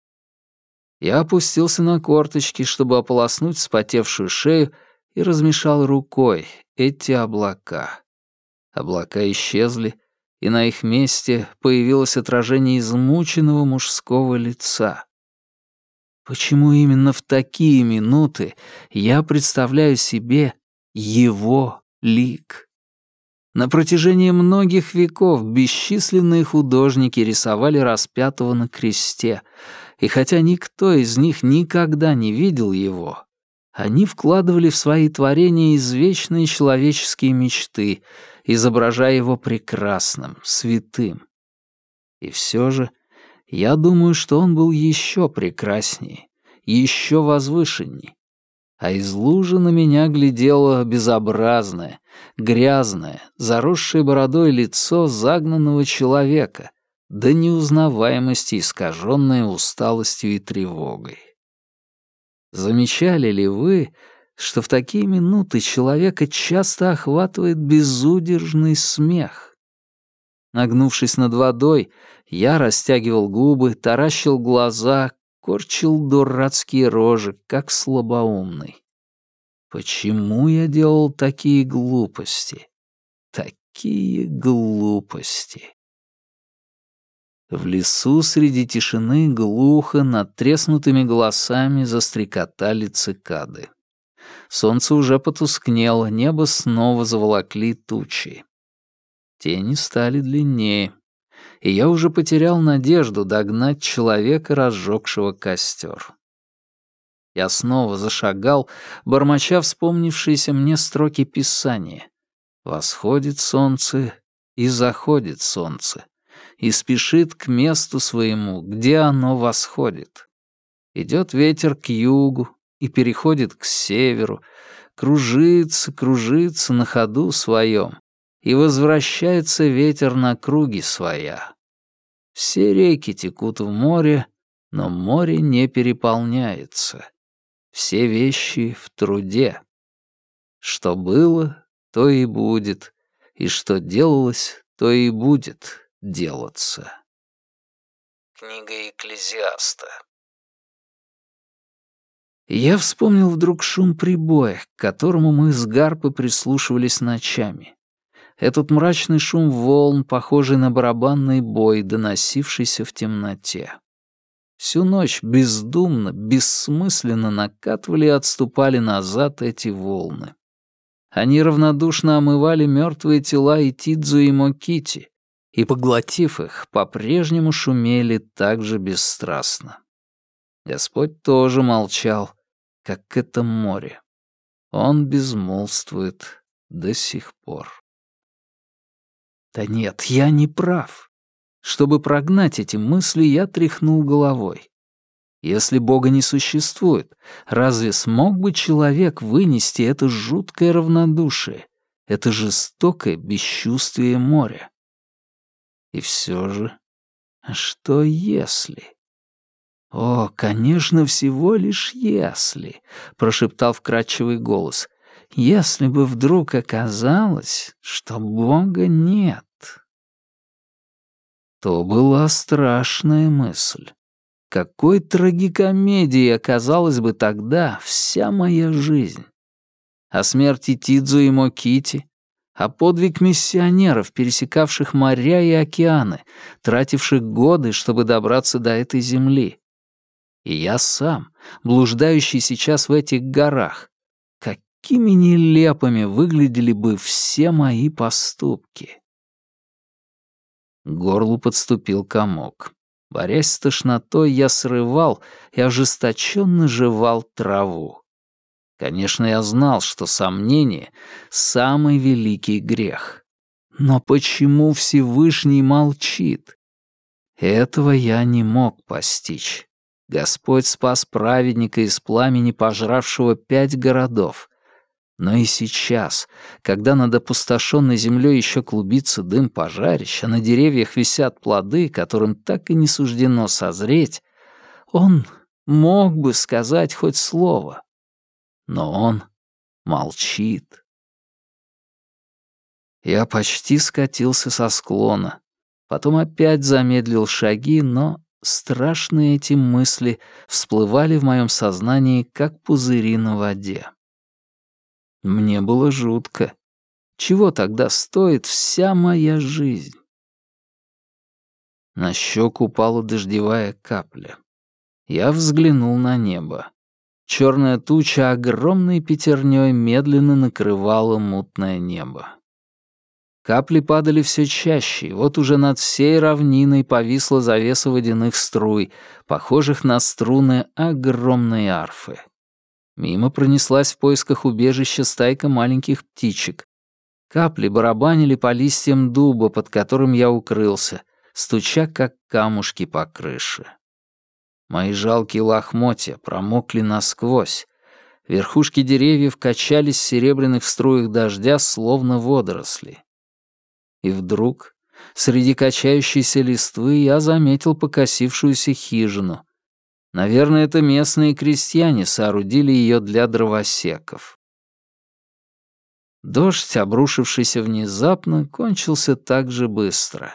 Я опустился на корточки, чтобы ополоснуть вспотевшую шею, и размешал рукой эти облака. Облака исчезли, и на их месте появилось отражение измученного мужского лица. Почему именно в такие минуты я представляю себе его лик? На протяжении многих веков бесчисленные художники рисовали распятого на кресте, и хотя никто из них никогда не видел его, они вкладывали в свои творения извечные человеческие мечты, изображая его прекрасным, святым. И все же я думаю, что он был еще прекраснее, еще возвышенней. А из лужи на меня глядело безобразное, грязное, заросшее бородой лицо загнанного человека, до неузнаваемости искаженное усталостью и тревогой. Замечали ли вы, что в такие минуты человека часто охватывает безудержный смех? Нагнувшись над водой, я растягивал губы, таращил глаза, корчил дурацкие рожи, как слабоумный. Почему я делал такие глупости? Такие глупости. В лесу среди тишины глухо над треснутыми голосами застрекотали цикады. Солнце уже потускнело, небо снова заволокли тучи. Тени стали длиннее, и я уже потерял надежду догнать человека, разжегшего костер. Я снова зашагал, бормоча вспомнившиеся мне строки Писания. «Восходит солнце и заходит солнце, и спешит к месту своему, где оно восходит. Идет ветер к югу и переходит к северу, кружится, кружится на ходу своем, и возвращается ветер на круги своя. Все реки текут в море, но море не переполняется. Все вещи в труде. Что было, то и будет, и что делалось, то и будет делаться». Книга Экклезиаста. Я вспомнил вдруг шум прибоя, к которому мы с Гарпой прислушивались ночами. Этот мрачный шум волн, похожий на барабанный бой, доносившийся в темноте. Всю ночь бездумно, бессмысленно накатывали и отступали назад эти волны. Они равнодушно омывали мертвые тела Итидзу и Мокити, и, поглотив их, по-прежнему шумели так же бесстрастно. Господь тоже молчал, как это море. Он безмолвствует до сих пор. Да нет, я не прав. Чтобы прогнать эти мысли, я тряхнул головой. Если Бога не существует, разве смог бы человек вынести это жуткое равнодушие, это жестокое бесчувствие моря? И все же, что если? «О, конечно, всего лишь если», — прошептал вкрадчивый голос, «если бы вдруг оказалось, что Бога нет». То была страшная мысль. Какой трагикомедией оказалась бы тогда вся моя жизнь. О смерти Тидзу и Мокити, о подвиг миссионеров, пересекавших моря и океаны, тративших годы, чтобы добраться до этой земли. И я сам, блуждающий сейчас в этих горах, какими нелепыми выглядели бы все мои поступки. К горлу подступил комок. Борясь с тошнотой, я срывал и ожесточенно жевал траву. Конечно, я знал, что сомнение — самый великий грех. Но почему Всевышний молчит? Этого я не мог постичь. Господь спас праведника из пламени, пожравшего 5 городов. Но и сейчас, когда над опустошенной землей еще клубится дым пожарищ, а на деревьях висят плоды, которым так и не суждено созреть, он мог бы сказать хоть слово. Но он молчит. Я почти скатился со склона, потом опять замедлил шаги, но страшные эти мысли всплывали в моем сознании, как пузыри на воде. Мне было жутко. Чего тогда стоит вся моя жизнь? На щеку упала дождевая капля. Я взглянул на небо. Черная туча огромной пятерней медленно накрывала мутное небо. Капли падали все чаще, и вот уже над всей равниной повисла завеса водяных струй, похожих на струны огромной арфы. Мимо пронеслась в поисках убежища стайка маленьких птичек. Капли барабанили по листьям дуба, под которым я укрылся, стуча, как камушки по крыше. Мои жалкие лохмотья промокли насквозь. Верхушки деревьев качались в серебряных струях дождя, словно водоросли. И вдруг, среди качающейся листвы, я заметил покосившуюся хижину. Наверное, это местные крестьяне соорудили ее для дровосеков. Дождь, обрушившийся внезапно, кончился так же быстро.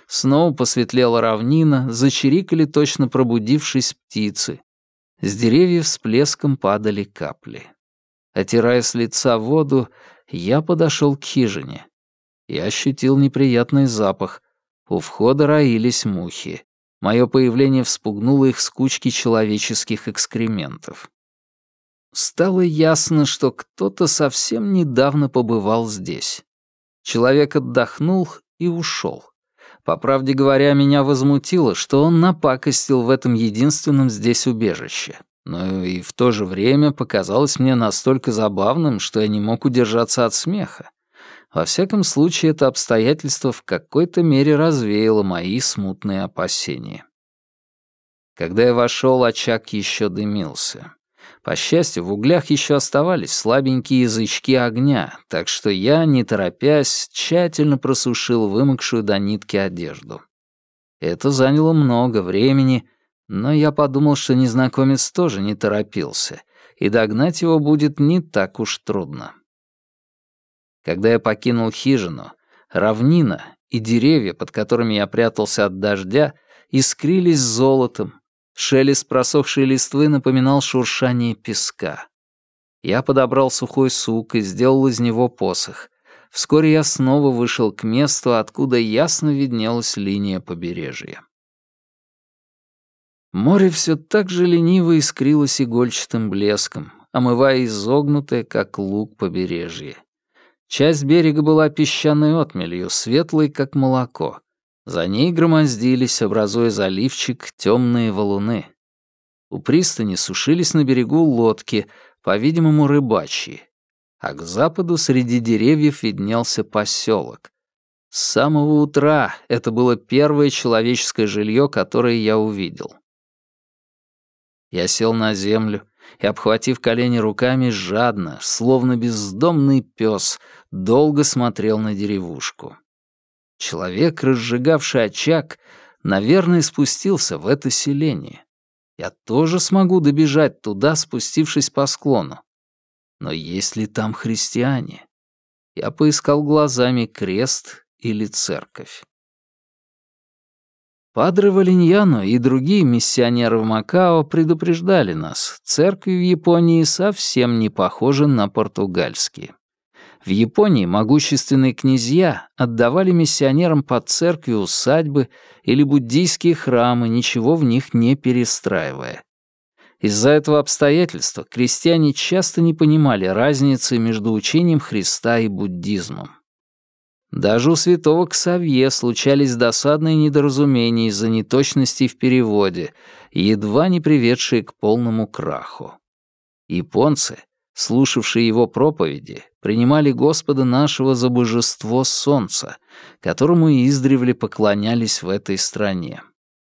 Снова посветлела равнина, зачирикали точно пробудившись птицы. С деревьев с плеском падали капли. Отирая с лица воду, я подошел к хижине. Я ощутил неприятный запах. У входа роились мухи. Мое появление вспугнуло их с кучки человеческих экскрементов. Стало ясно, что кто-то совсем недавно побывал здесь. Человек отдохнул и ушел. По правде говоря, меня возмутило, что он напакостил в этом единственном здесь убежище. Но и в то же время показалось мне настолько забавным, что я не мог удержаться от смеха. Во всяком случае, это обстоятельство в какой-то мере развеяло мои смутные опасения. Когда я вошел, очаг еще дымился. По счастью, в углях еще оставались слабенькие язычки огня, так что я, не торопясь, тщательно просушил вымокшую до нитки одежду. Это заняло много времени, но я подумал, что незнакомец тоже не торопился, и догнать его будет не так уж трудно. Когда я покинул хижину, равнина и деревья, под которыми я прятался от дождя, искрились золотом. Шелест просохшей листвы напоминал шуршание песка. Я подобрал сухой сук и сделал из него посох. Вскоре я снова вышел к месту, откуда ясно виднелась линия побережья. Море все так же лениво искрилось игольчатым блеском, омывая изогнутое, как луг, побережье. Часть берега была песчаной отмелью, светлой, как молоко. За ней громоздились, образуя заливчик, темные валуны. У пристани сушились на берегу лодки, по-видимому, рыбачьи. А к западу среди деревьев виднелся поселок. С самого утра это было первое человеческое жилье, которое я увидел. Я сел на землю и, обхватив колени руками, жадно, словно бездомный пес, долго смотрел на деревушку. Человек, разжигавший очаг, наверное, спустился в это селение. Я тоже смогу добежать туда, спустившись по склону. Но есть ли там христиане? Я поискал глазами крест или церковь. Падре Валиньяно и другие миссионеры в Макао предупреждали нас, церкви в Японии совсем не похожи на португальские. В Японии могущественные князья отдавали миссионерам под церкви усадьбы или буддийские храмы, ничего в них не перестраивая. Из-за этого обстоятельства крестьяне часто не понимали разницы между учением Христа и буддизмом. Даже у святого Ксавье случались досадные недоразумения из-за неточностей в переводе, едва не приведшие к полному краху. Японцы, слушавшие его проповеди, принимали Господа нашего за божество солнца, которому издревле поклонялись в этой стране.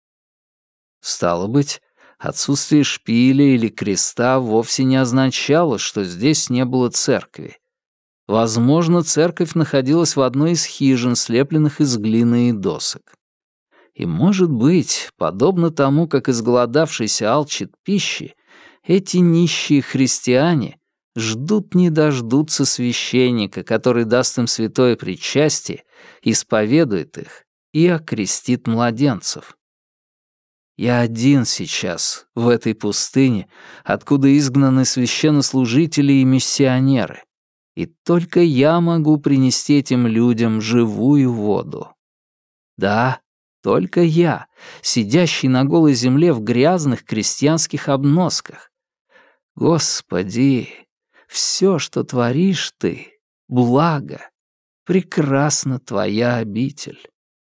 Стало быть, отсутствие шпиля или креста вовсе не означало, что здесь не было церкви. Возможно, церковь находилась в одной из хижин, слепленных из глины и досок. И, может быть, подобно тому, как изголодавшийся алчит пищи, эти нищие христиане ждут не дождутся священника, который даст им святое причастие, исповедует их и окрестит младенцев. Я один сейчас, в этой пустыне, откуда изгнаны священнослужители и миссионеры, и только я могу принести этим людям живую воду. Да, только я, сидящий на голой земле в грязных крестьянских обносках. Господи, все, что творишь ты, благо, прекрасна твоя обитель.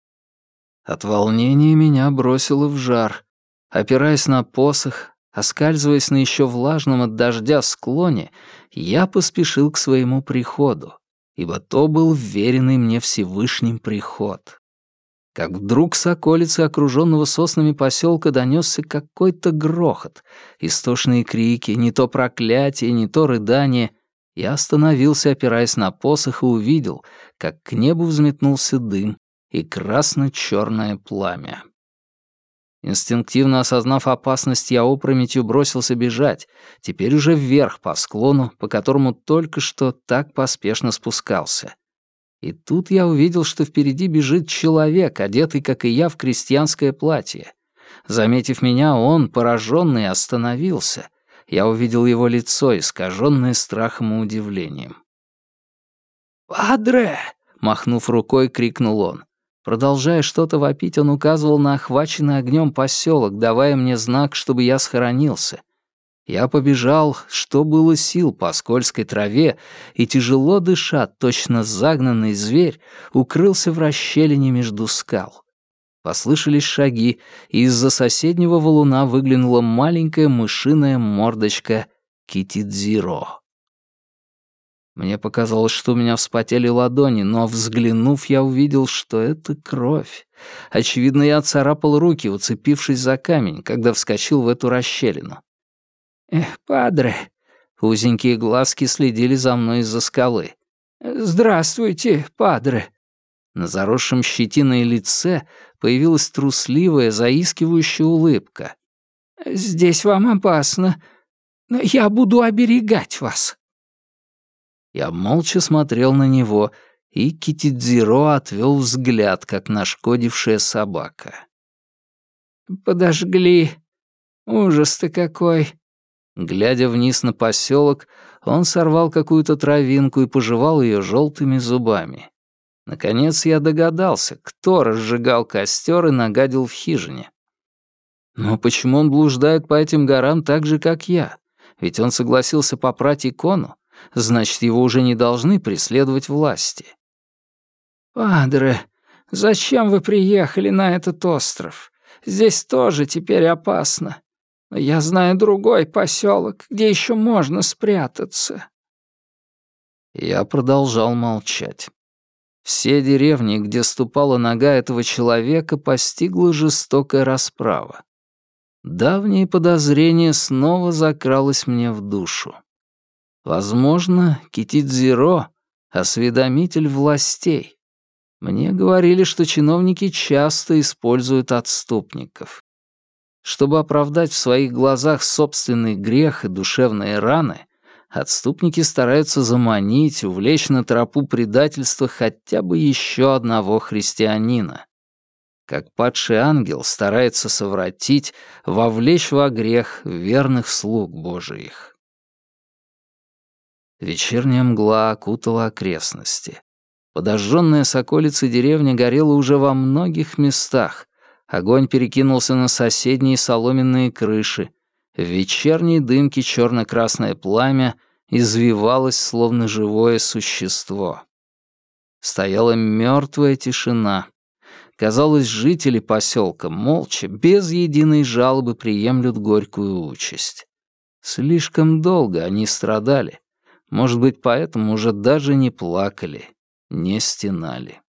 От волнения меня бросило в жар. Опираясь на посох, оскальзываясь на еще влажном от дождя склоне, я поспешил к своему приходу, ибо то был вверенный мне Всевышним приход. Как вдруг с околицы окруженного соснами поселка донесся какой-то грохот, истошные крики, не то проклятие, не то рыдание. Я остановился, опираясь на посох, и увидел, как к небу взметнулся дым и красно-черное пламя. Инстинктивно осознав опасность, я опрометью бросился бежать, теперь уже вверх по склону, по которому только что так поспешно спускался. И тут я увидел, что впереди бежит человек, одетый, как и я, в крестьянское платье. Заметив меня, он, пораженный, остановился. Я увидел его лицо, искаженное страхом и удивлением. «Падре!» — махнув рукой, крикнул он. Продолжая что-то вопить, он указывал на охваченный огнем поселок, давая мне знак, чтобы я схоронился. Я побежал, что было сил, по скользкой траве, и, тяжело дыша, точно загнанный зверь, укрылся в расщелине между скал. Послышались шаги, и из-за соседнего валуна выглянула маленькая мышиная мордочка Китидзиро. Мне показалось, что у меня вспотели ладони, но, взглянув, я увидел, что это кровь. Очевидно, я царапал руки, уцепившись за камень, когда вскочил в эту расщелину. «Эх, падре!» Узенькие глазки следили за мной из-за скалы. «Здравствуйте, падре!» На заросшем щетиной лице появилась трусливая, заискивающая улыбка. «Здесь вам опасно, но я буду оберегать вас». Я молча смотрел на него, и Китидзиро отвел взгляд, как нашкодившая собака. «Подожгли. Ужас-то какой!» Глядя вниз на поселок, он сорвал какую-то травинку и пожевал ее желтыми зубами. Наконец я догадался, кто разжигал костер и нагадил в хижине. Но почему он блуждает по этим горам так же, как я? Ведь он согласился попрать икону, значит, его уже не должны преследовать власти. «Падре, зачем вы приехали на этот остров? Здесь тоже теперь опасно. Но я знаю другой поселок, где еще можно спрятаться». Я продолжал молчать. Все деревни, где ступала нога этого человека, постигла жестокая расправа. Давнее подозрение снова закралось мне в душу. Возможно, Китидзиро — осведомитель властей. Мне говорили, что чиновники часто используют отступников. Чтобы оправдать в своих глазах собственный грех и душевные раны, отступники стараются заманить, увлечь на тропу предательства хотя бы еще одного христианина. Как падший ангел старается совратить, вовлечь во грех верных слуг Божиих. Вечерняя мгла окутала окрестности. Подожженная с околицы деревня горела уже во многих местах. Огонь перекинулся на соседние соломенные крыши. В вечерней дымке черно-красное пламя извивалось, словно живое существо. Стояла мертвая тишина. Казалось, жители поселка молча, без единой жалобы приемлют горькую участь. Слишком долго они страдали. Может быть, поэтому уже даже не плакали, не стенали.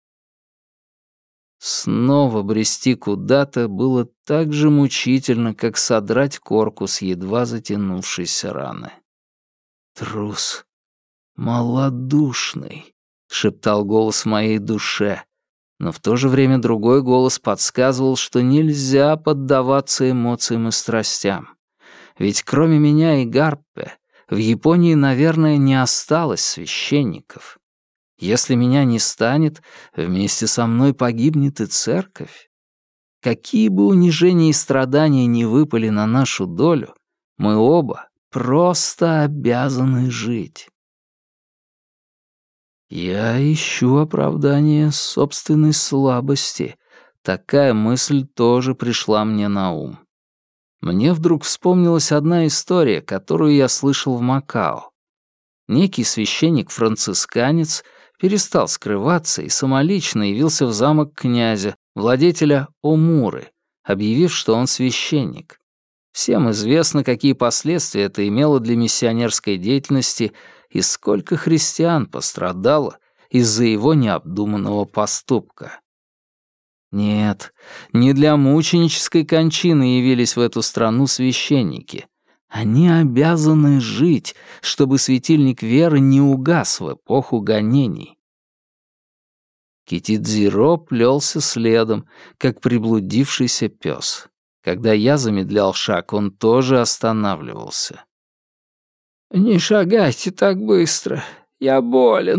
Снова брести куда-то было так же мучительно, как содрать корку с едва затянувшейся раны. «Трус, малодушный», — шептал голос в моей душе, но в то же время другой голос подсказывал, что нельзя поддаваться эмоциям и страстям. Ведь кроме меня и Гарпе в Японии, наверное, не осталось священников. Если меня не станет, вместе со мной погибнет и церковь. Какие бы унижения и страдания ни выпали на нашу долю, мы оба просто обязаны жить. Я ищу оправдание собственной слабости. Такая мысль тоже пришла мне на ум. Мне вдруг вспомнилась одна история, которую я слышал в Макао. Некий священник-францисканец перестал скрываться и самолично явился в замок князя, владетеля Омуры, объявив, что он священник. Всем известно, какие последствия это имело для миссионерской деятельности и сколько христиан пострадало из-за его необдуманного поступка. Нет, не для мученической кончины явились в эту страну священники. Они обязаны жить, чтобы светильник веры не угас в эпоху гонений. Китидзиро плелся следом, как приблудившийся пес. Когда я замедлял шаг, он тоже останавливался. «Не шагайте так быстро, я болен»,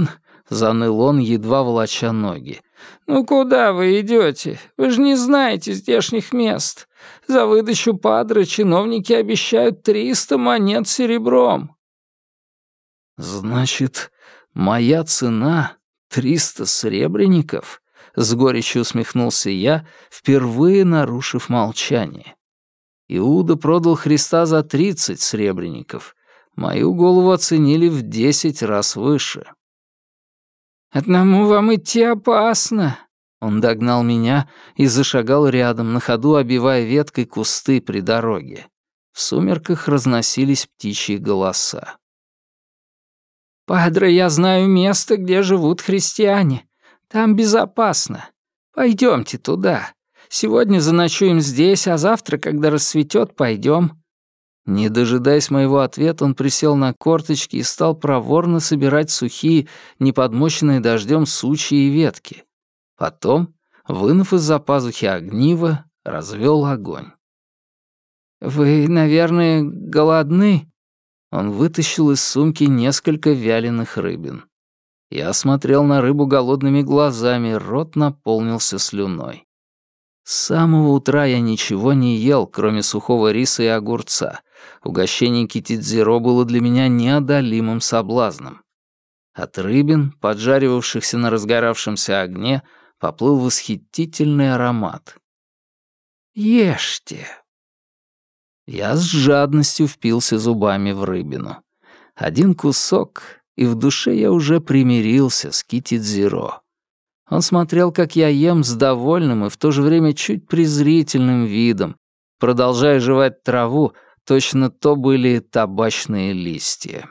— заныл он, едва волоча ноги. «Ну куда вы идете? Вы же не знаете здешних мест. За выдачу падры чиновники обещают 300 монет серебром». «Значит, моя цена — 300 сребреников?» — с горечью усмехнулся я, впервые нарушив молчание. Иуда продал Христа за 30 сребреников. Мою голову оценили в 10 раз выше. «Одному вам идти опасно». Он догнал меня и зашагал рядом, на ходу обивая веткой кусты при дороге. В сумерках разносились птичьи голоса. «Падре, я знаю место, где живут христиане. Там безопасно. Пойдемте туда. Сегодня заночуем здесь, а завтра, когда рассветет, пойдем». Не дожидаясь моего ответа, он присел на корточки и стал проворно собирать сухие, неподмоченные дождем сучья и ветки. Потом, вынув из-за пазухи огниво, развел огонь. «Вы, наверное, голодны?» Он вытащил из сумки несколько вяленых рыбин. Я смотрел на рыбу голодными глазами, рот наполнился слюной. С самого утра я ничего не ел, кроме сухого риса и огурца. Угощение китидзиро было для меня неодолимым соблазном. От рыбин, поджаривавшихся на разгоравшемся огне, поплыл восхитительный аромат. «Ешьте». Я с жадностью впился зубами в рыбину. Один кусок, и в душе я уже примирился с китидзиро. Он смотрел, как я ем, с довольным и в то же время чуть презрительным видом, продолжая жевать траву, точно то были табачные листья.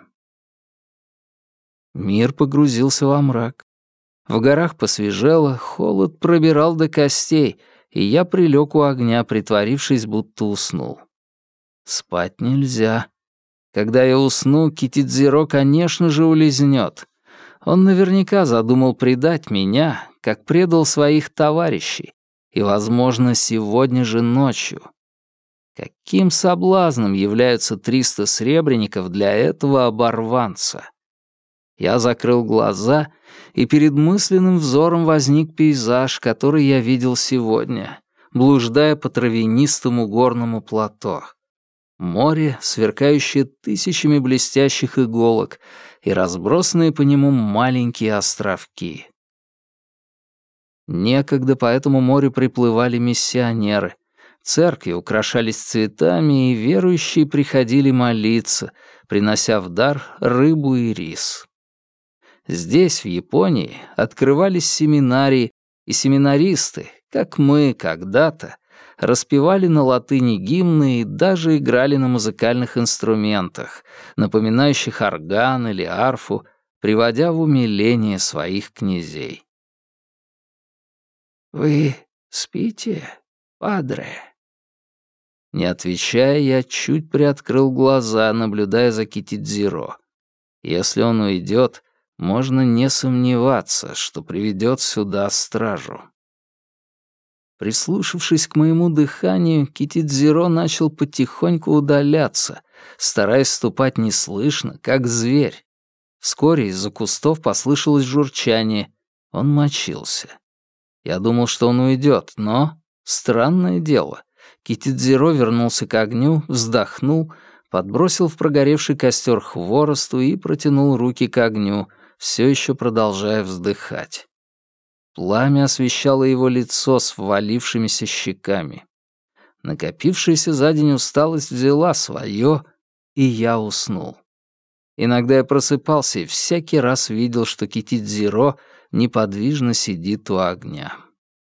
Мир погрузился во мрак. В горах посвежело, холод пробирал до костей, и я прилег у огня, притворившись, будто уснул. Спать нельзя. Когда я усну, китидзиро, конечно же, улизнет. Он наверняка задумал предать меня, как предал своих товарищей, и, возможно, сегодня же ночью. Каким соблазном являются 300 сребреников для этого оборванца? Я закрыл глаза, и перед мысленным взором возник пейзаж, который я видел сегодня, блуждая по травянистому горному плато. Море, сверкающее тысячами блестящих иголок, и разбросанные по нему маленькие островки. Некогда по этому морю приплывали миссионеры. Церкви украшались цветами, и верующие приходили молиться, принося в дар рыбу и рис. Здесь, в Японии, открывались семинарии, и семинаристы, как мы когда-то, распевали на латыни гимны и даже играли на музыкальных инструментах, напоминающих орган или арфу, приводя в умиление своих князей. «Вы спите, падре?» Не отвечая, я чуть приоткрыл глаза, наблюдая за китидзиро. Если он уйдет, можно не сомневаться, что приведет сюда стражу. Прислушавшись к моему дыханию, китидзиро начал потихоньку удаляться, стараясь ступать неслышно, как зверь. Вскоре из-за кустов послышалось журчание. Он мочился. Я думал, что он уйдет, но... Странное дело. Китидзиро вернулся к огню, вздохнул, подбросил в прогоревший костер хворосту и протянул руки к огню, все еще продолжая вздыхать. Пламя освещало его лицо с ввалившимися щеками. Накопившаяся за день усталость взяла свое, и я уснул. Иногда я просыпался и всякий раз видел, что китидзиро неподвижно сидит у огня.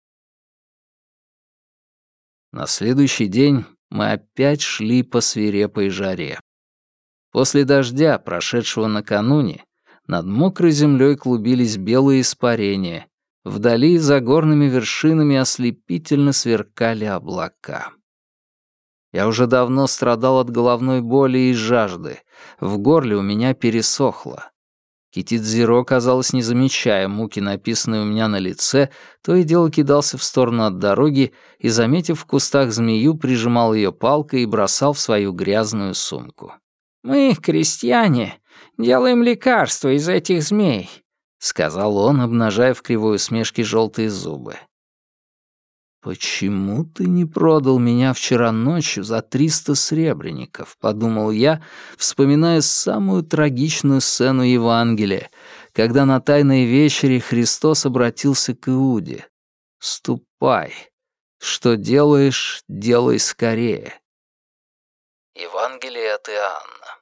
На следующий день мы опять шли по свирепой жаре. После дождя, прошедшего накануне, над мокрой землей клубились белые испарения. Вдали за горными вершинами ослепительно сверкали облака. Я уже давно страдал от головной боли и жажды. В горле у меня пересохло. Китидзиро, казалось, не замечая муки, написанной у меня на лице, то и дело кидался в сторону от дороги и, заметив в кустах змею, прижимал ее палкой и бросал в свою грязную сумку. «Мы, крестьяне, делаем лекарства из этих змей. сказал он, обнажая в кривой усмешке желтые зубы. «Почему ты не продал меня вчера ночью за 300 сребреников?» — подумал я, вспоминая самую трагичную сцену Евангелия, когда на Тайной вечере Христос обратился к Иуде. «Ступай. Что делаешь, делай скорее». Евангелие от Иоанна.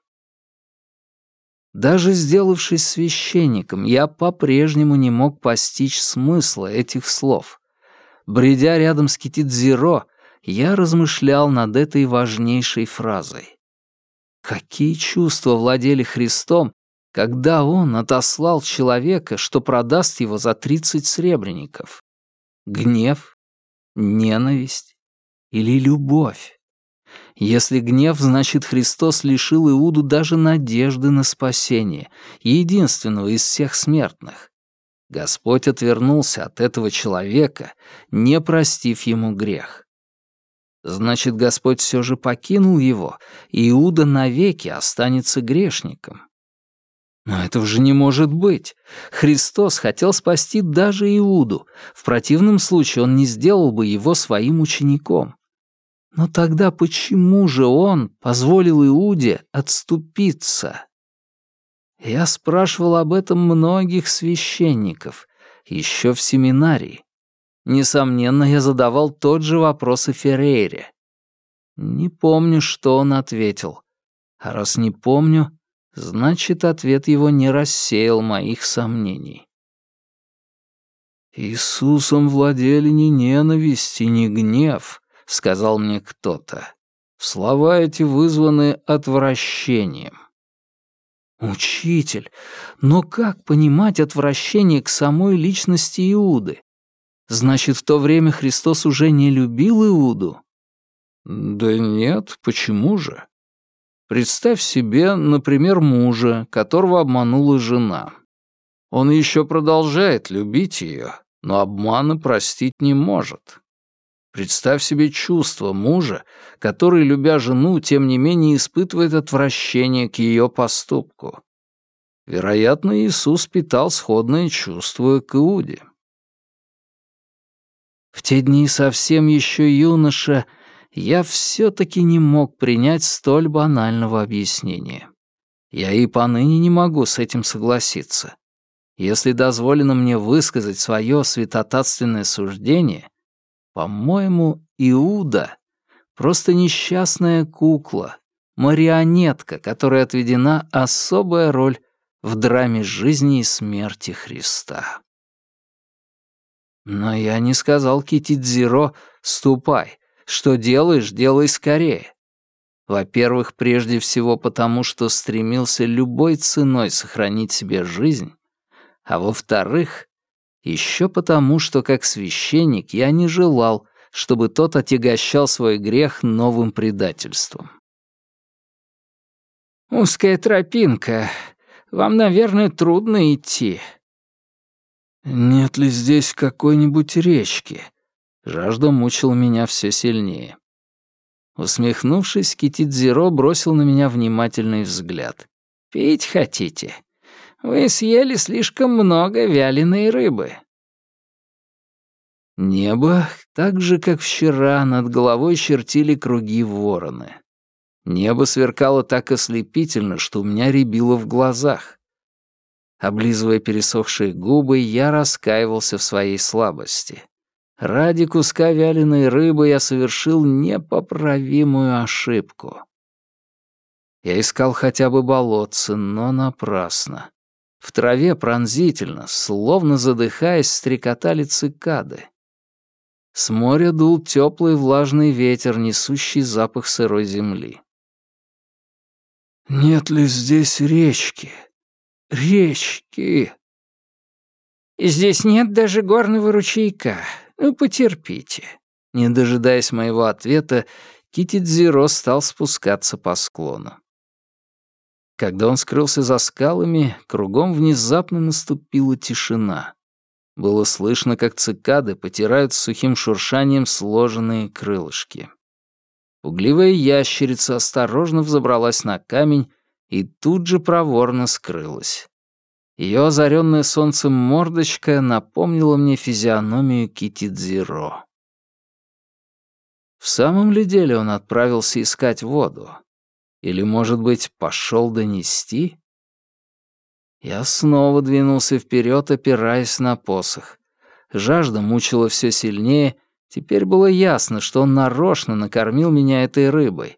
Даже сделавшись священником, я по-прежнему не мог постичь смысла этих слов. Бредя рядом с Китидзиро, я размышлял над этой важнейшей фразой. Какие чувства владели Христом, когда Он отослал человека, что продаст его за 30 сребреников? Гнев? Ненависть? Или любовь? Если гнев, значит, Христос лишил Иуду даже надежды на спасение, единственного из всех смертных. Господь отвернулся от этого человека, не простив ему грех. Значит, Господь все же покинул его, и Иуда навеки останется грешником. Но этого же не может быть. Христос хотел спасти даже Иуду. В противном случае он не сделал бы его своим учеником. Но тогда почему же он позволил Иуде отступиться? Я спрашивал об этом многих священников, еще в семинарии. Несомненно, я задавал тот же вопрос и Феррейре. Не помню, что он ответил. А раз не помню, значит, ответ его не рассеял моих сомнений. «Иисусом владели не ненависть и не гнев», — сказал мне кто-то. «Слова эти вызваны отвращением». «Учитель, но как понимать отвращение к самой личности Иуды? Значит, в то время Христос уже не любил Иуду?» «Да нет, почему же? Представь себе, например, мужа, которого обманула жена. Он еще продолжает любить ее, но обмана простить не может. Представь себе чувство мужа, который, любя жену, тем не менее испытывает отвращение к ее поступку. Вероятно, Иисус питал сходное чувство к Иуде. В те дни совсем еще юноша, я все-таки не мог принять столь банального объяснения. Я и поныне не могу с этим согласиться. Если дозволено мне высказать свое святотатственное суждение, по-моему, Иуда — просто несчастная кукла, марионетка, которой отведена особая роль в драме жизни и смерти Христа. Но я не сказал Китидзиро «ступай, что делаешь, делай скорее». Во-первых, прежде всего потому, что стремился любой ценой сохранить себе жизнь, а во-вторых, еще потому, что как священник я не желал, чтобы тот отягощал свой грех новым предательством. «Узкая тропинка. Вам, наверное, трудно идти». «Нет ли здесь какой-нибудь речки?» Жажда мучила меня все сильнее. Усмехнувшись, Китидзиро бросил на меня внимательный взгляд. «Пить хотите? Вы съели слишком много вяленой рыбы». Небо, так же, как вчера, над головой чертили круги вороны. Небо сверкало так ослепительно, что у меня рябило в глазах. Облизывая пересохшие губы, я раскаивался в своей слабости. Ради куска вяленой рыбы я совершил непоправимую ошибку. Я искал хотя бы болотце, но напрасно. В траве пронзительно, словно задыхаясь, стрекотали цикады. С моря дул теплый влажный ветер, несущий запах сырой земли. «Нет ли здесь речки? Речки!» «Здесь нет даже горного ручейка. Ну, потерпите». Не дожидаясь моего ответа, Китидзиро стал спускаться по склону. Когда он скрылся за скалами, кругом внезапно наступила тишина. Было слышно, как цикады потирают с сухим шуршанием сложенные крылышки. Пугливая ящерица осторожно взобралась на камень и тут же проворно скрылась. Ее озаренная солнцем мордочка напомнила мне физиономию Китидзиро. В самом ли деле он отправился искать воду? Или, может быть, пошел донести? Я снова двинулся вперед, опираясь на посох. Жажда мучила все сильнее, теперь было ясно, что он нарочно накормил меня этой рыбой.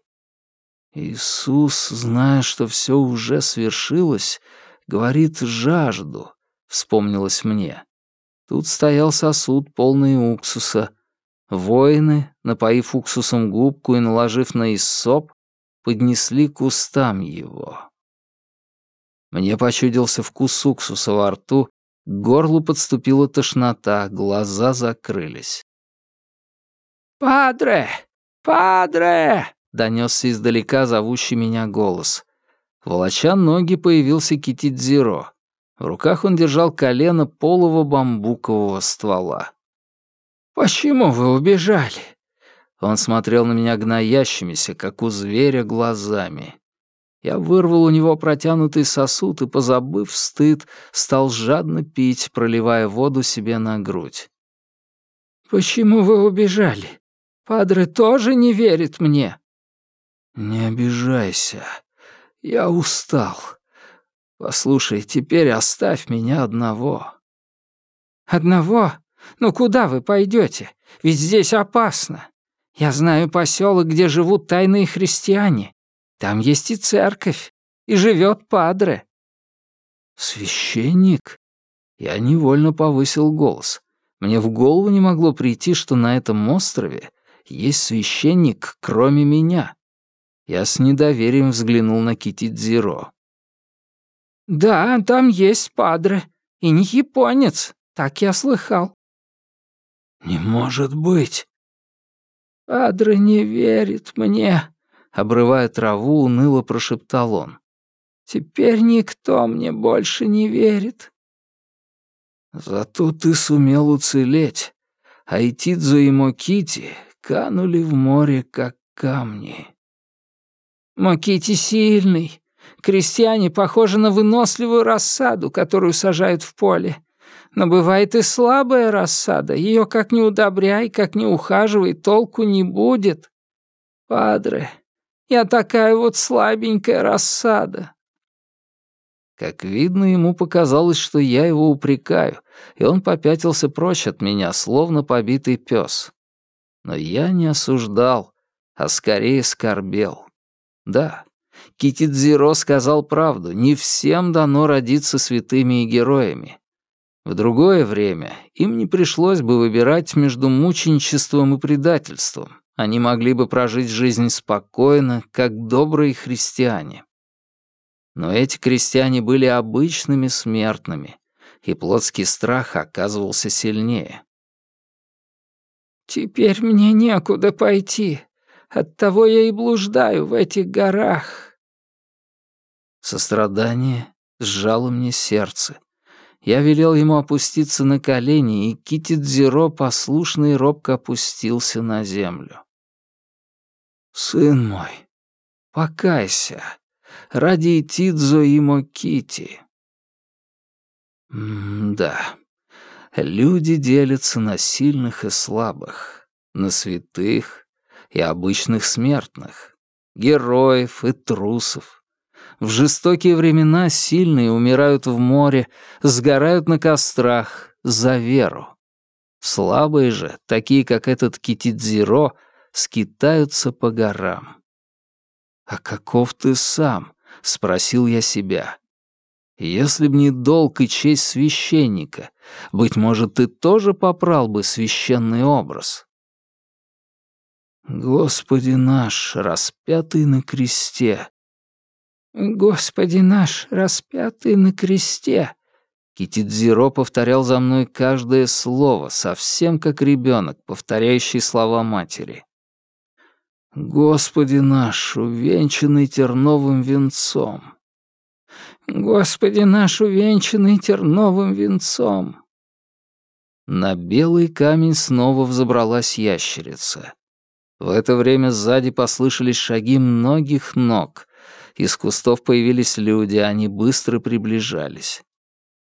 Иисус, зная, что все уже свершилось, говорит «жажду», вспомнилось мне. Тут стоял сосуд, полный уксуса. Воины, напоив уксусом губку и наложив на иссоп, поднесли к устам его. Мне почудился вкус уксуса во рту, к горлу подступила тошнота, глаза закрылись. «Падре! Падре!» — донесся издалека зовущий меня голос. Волоча ноги, появился Китидзиро. В руках он держал колено полого бамбукового ствола. «Почему вы убежали?» Он смотрел на меня гноящимися, как у зверя, глазами. Я вырвал у него протянутый сосуд и, позабыв стыд, стал жадно пить, проливая воду себе на грудь. «Почему вы убежали? Падре тоже не верит мне». «Не обижайся. Я устал. Послушай, теперь оставь меня одного». «Одного? Ну куда вы пойдете? Ведь здесь опасно. Я знаю поселок, где живут тайные христиане. Там есть и церковь, и живет падре». «Священник?» Я невольно повысил голос. Мне в голову не могло прийти, что на этом острове есть священник, кроме меня. Я с недоверием взглянул на Китидзиро. «Да, там есть падре, и не японец, так я слыхал». «Не может быть!» «Падре не верит мне», — обрывая траву, уныло прошептал он. «Теперь никто мне больше не верит». «Зато ты сумел уцелеть, а Итидзо и Мокити канули в море, как камни». «Мокити сильный. Крестьяне похожи на выносливую рассаду, которую сажают в поле. Но бывает и слабая рассада, ее как ни удобряй, как ни ухаживай, толку не будет. Падре, я такая вот слабенькая рассада». Как видно, ему показалось, что я его упрекаю, и он попятился прочь от меня, словно побитый пес. Но я не осуждал, а скорее скорбел. Да, Китидзиро сказал правду, не всем дано родиться святыми и героями. В другое время им не пришлось бы выбирать между мученичеством и предательством. Они могли бы прожить жизнь спокойно, как добрые христиане. Но эти крестьяне были обычными смертными, и плотский страх оказывался сильнее. «Теперь мне некуда пойти, оттого я и блуждаю в этих горах». Сострадание сжало мне сердце. Я велел ему опуститься на колени, и Китидзиро послушно и робко опустился на землю. «Сын мой, покайся ради Итидзо и Мокити». Да, люди делятся на сильных и слабых, на святых и обычных смертных, героев и трусов. В жестокие времена сильные умирают в море, сгорают на кострах за веру. Слабые же, такие как этот Китидзиро, скитаются по горам. «А каков ты сам?» — спросил я себя. «Если б не долг и честь священника, быть может, ты тоже попрал бы священный образ?» «Господи наш, распятый на кресте!» «Господи наш, распятый на кресте!» Китидзиро повторял за мной каждое слово, совсем как ребенок, повторяющий слова матери. «Господи наш, увенчанный терновым венцом!» «Господи наш, увенчанный терновым венцом!» На белый камень снова взобралась ящерица. В это время сзади послышались шаги многих ног. Из кустов появились люди, они быстро приближались.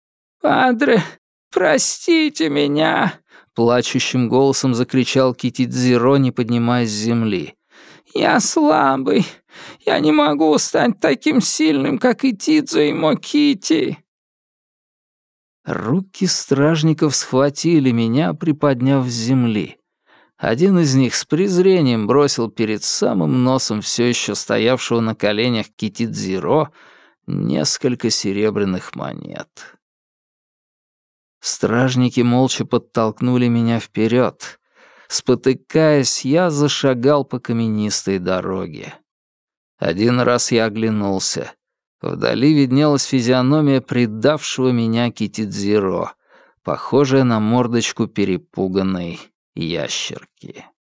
«Падре, простите меня!» — плачущим голосом закричал Китидзиро, не поднимаясь с земли. «Я слабый. Я не могу стать таким сильным, как и Тидзо и Мокити». Руки стражников схватили меня, приподняв с земли. Один из них с презрением бросил перед самым носом все еще стоявшего на коленях Китидзиро несколько серебряных монет. Стражники молча подтолкнули меня вперед. Спотыкаясь, я зашагал по каменистой дороге. Один раз я оглянулся. Вдали виднелась физиономия предавшего меня Китидзиро, похожая на мордочку перепуганной ящерки.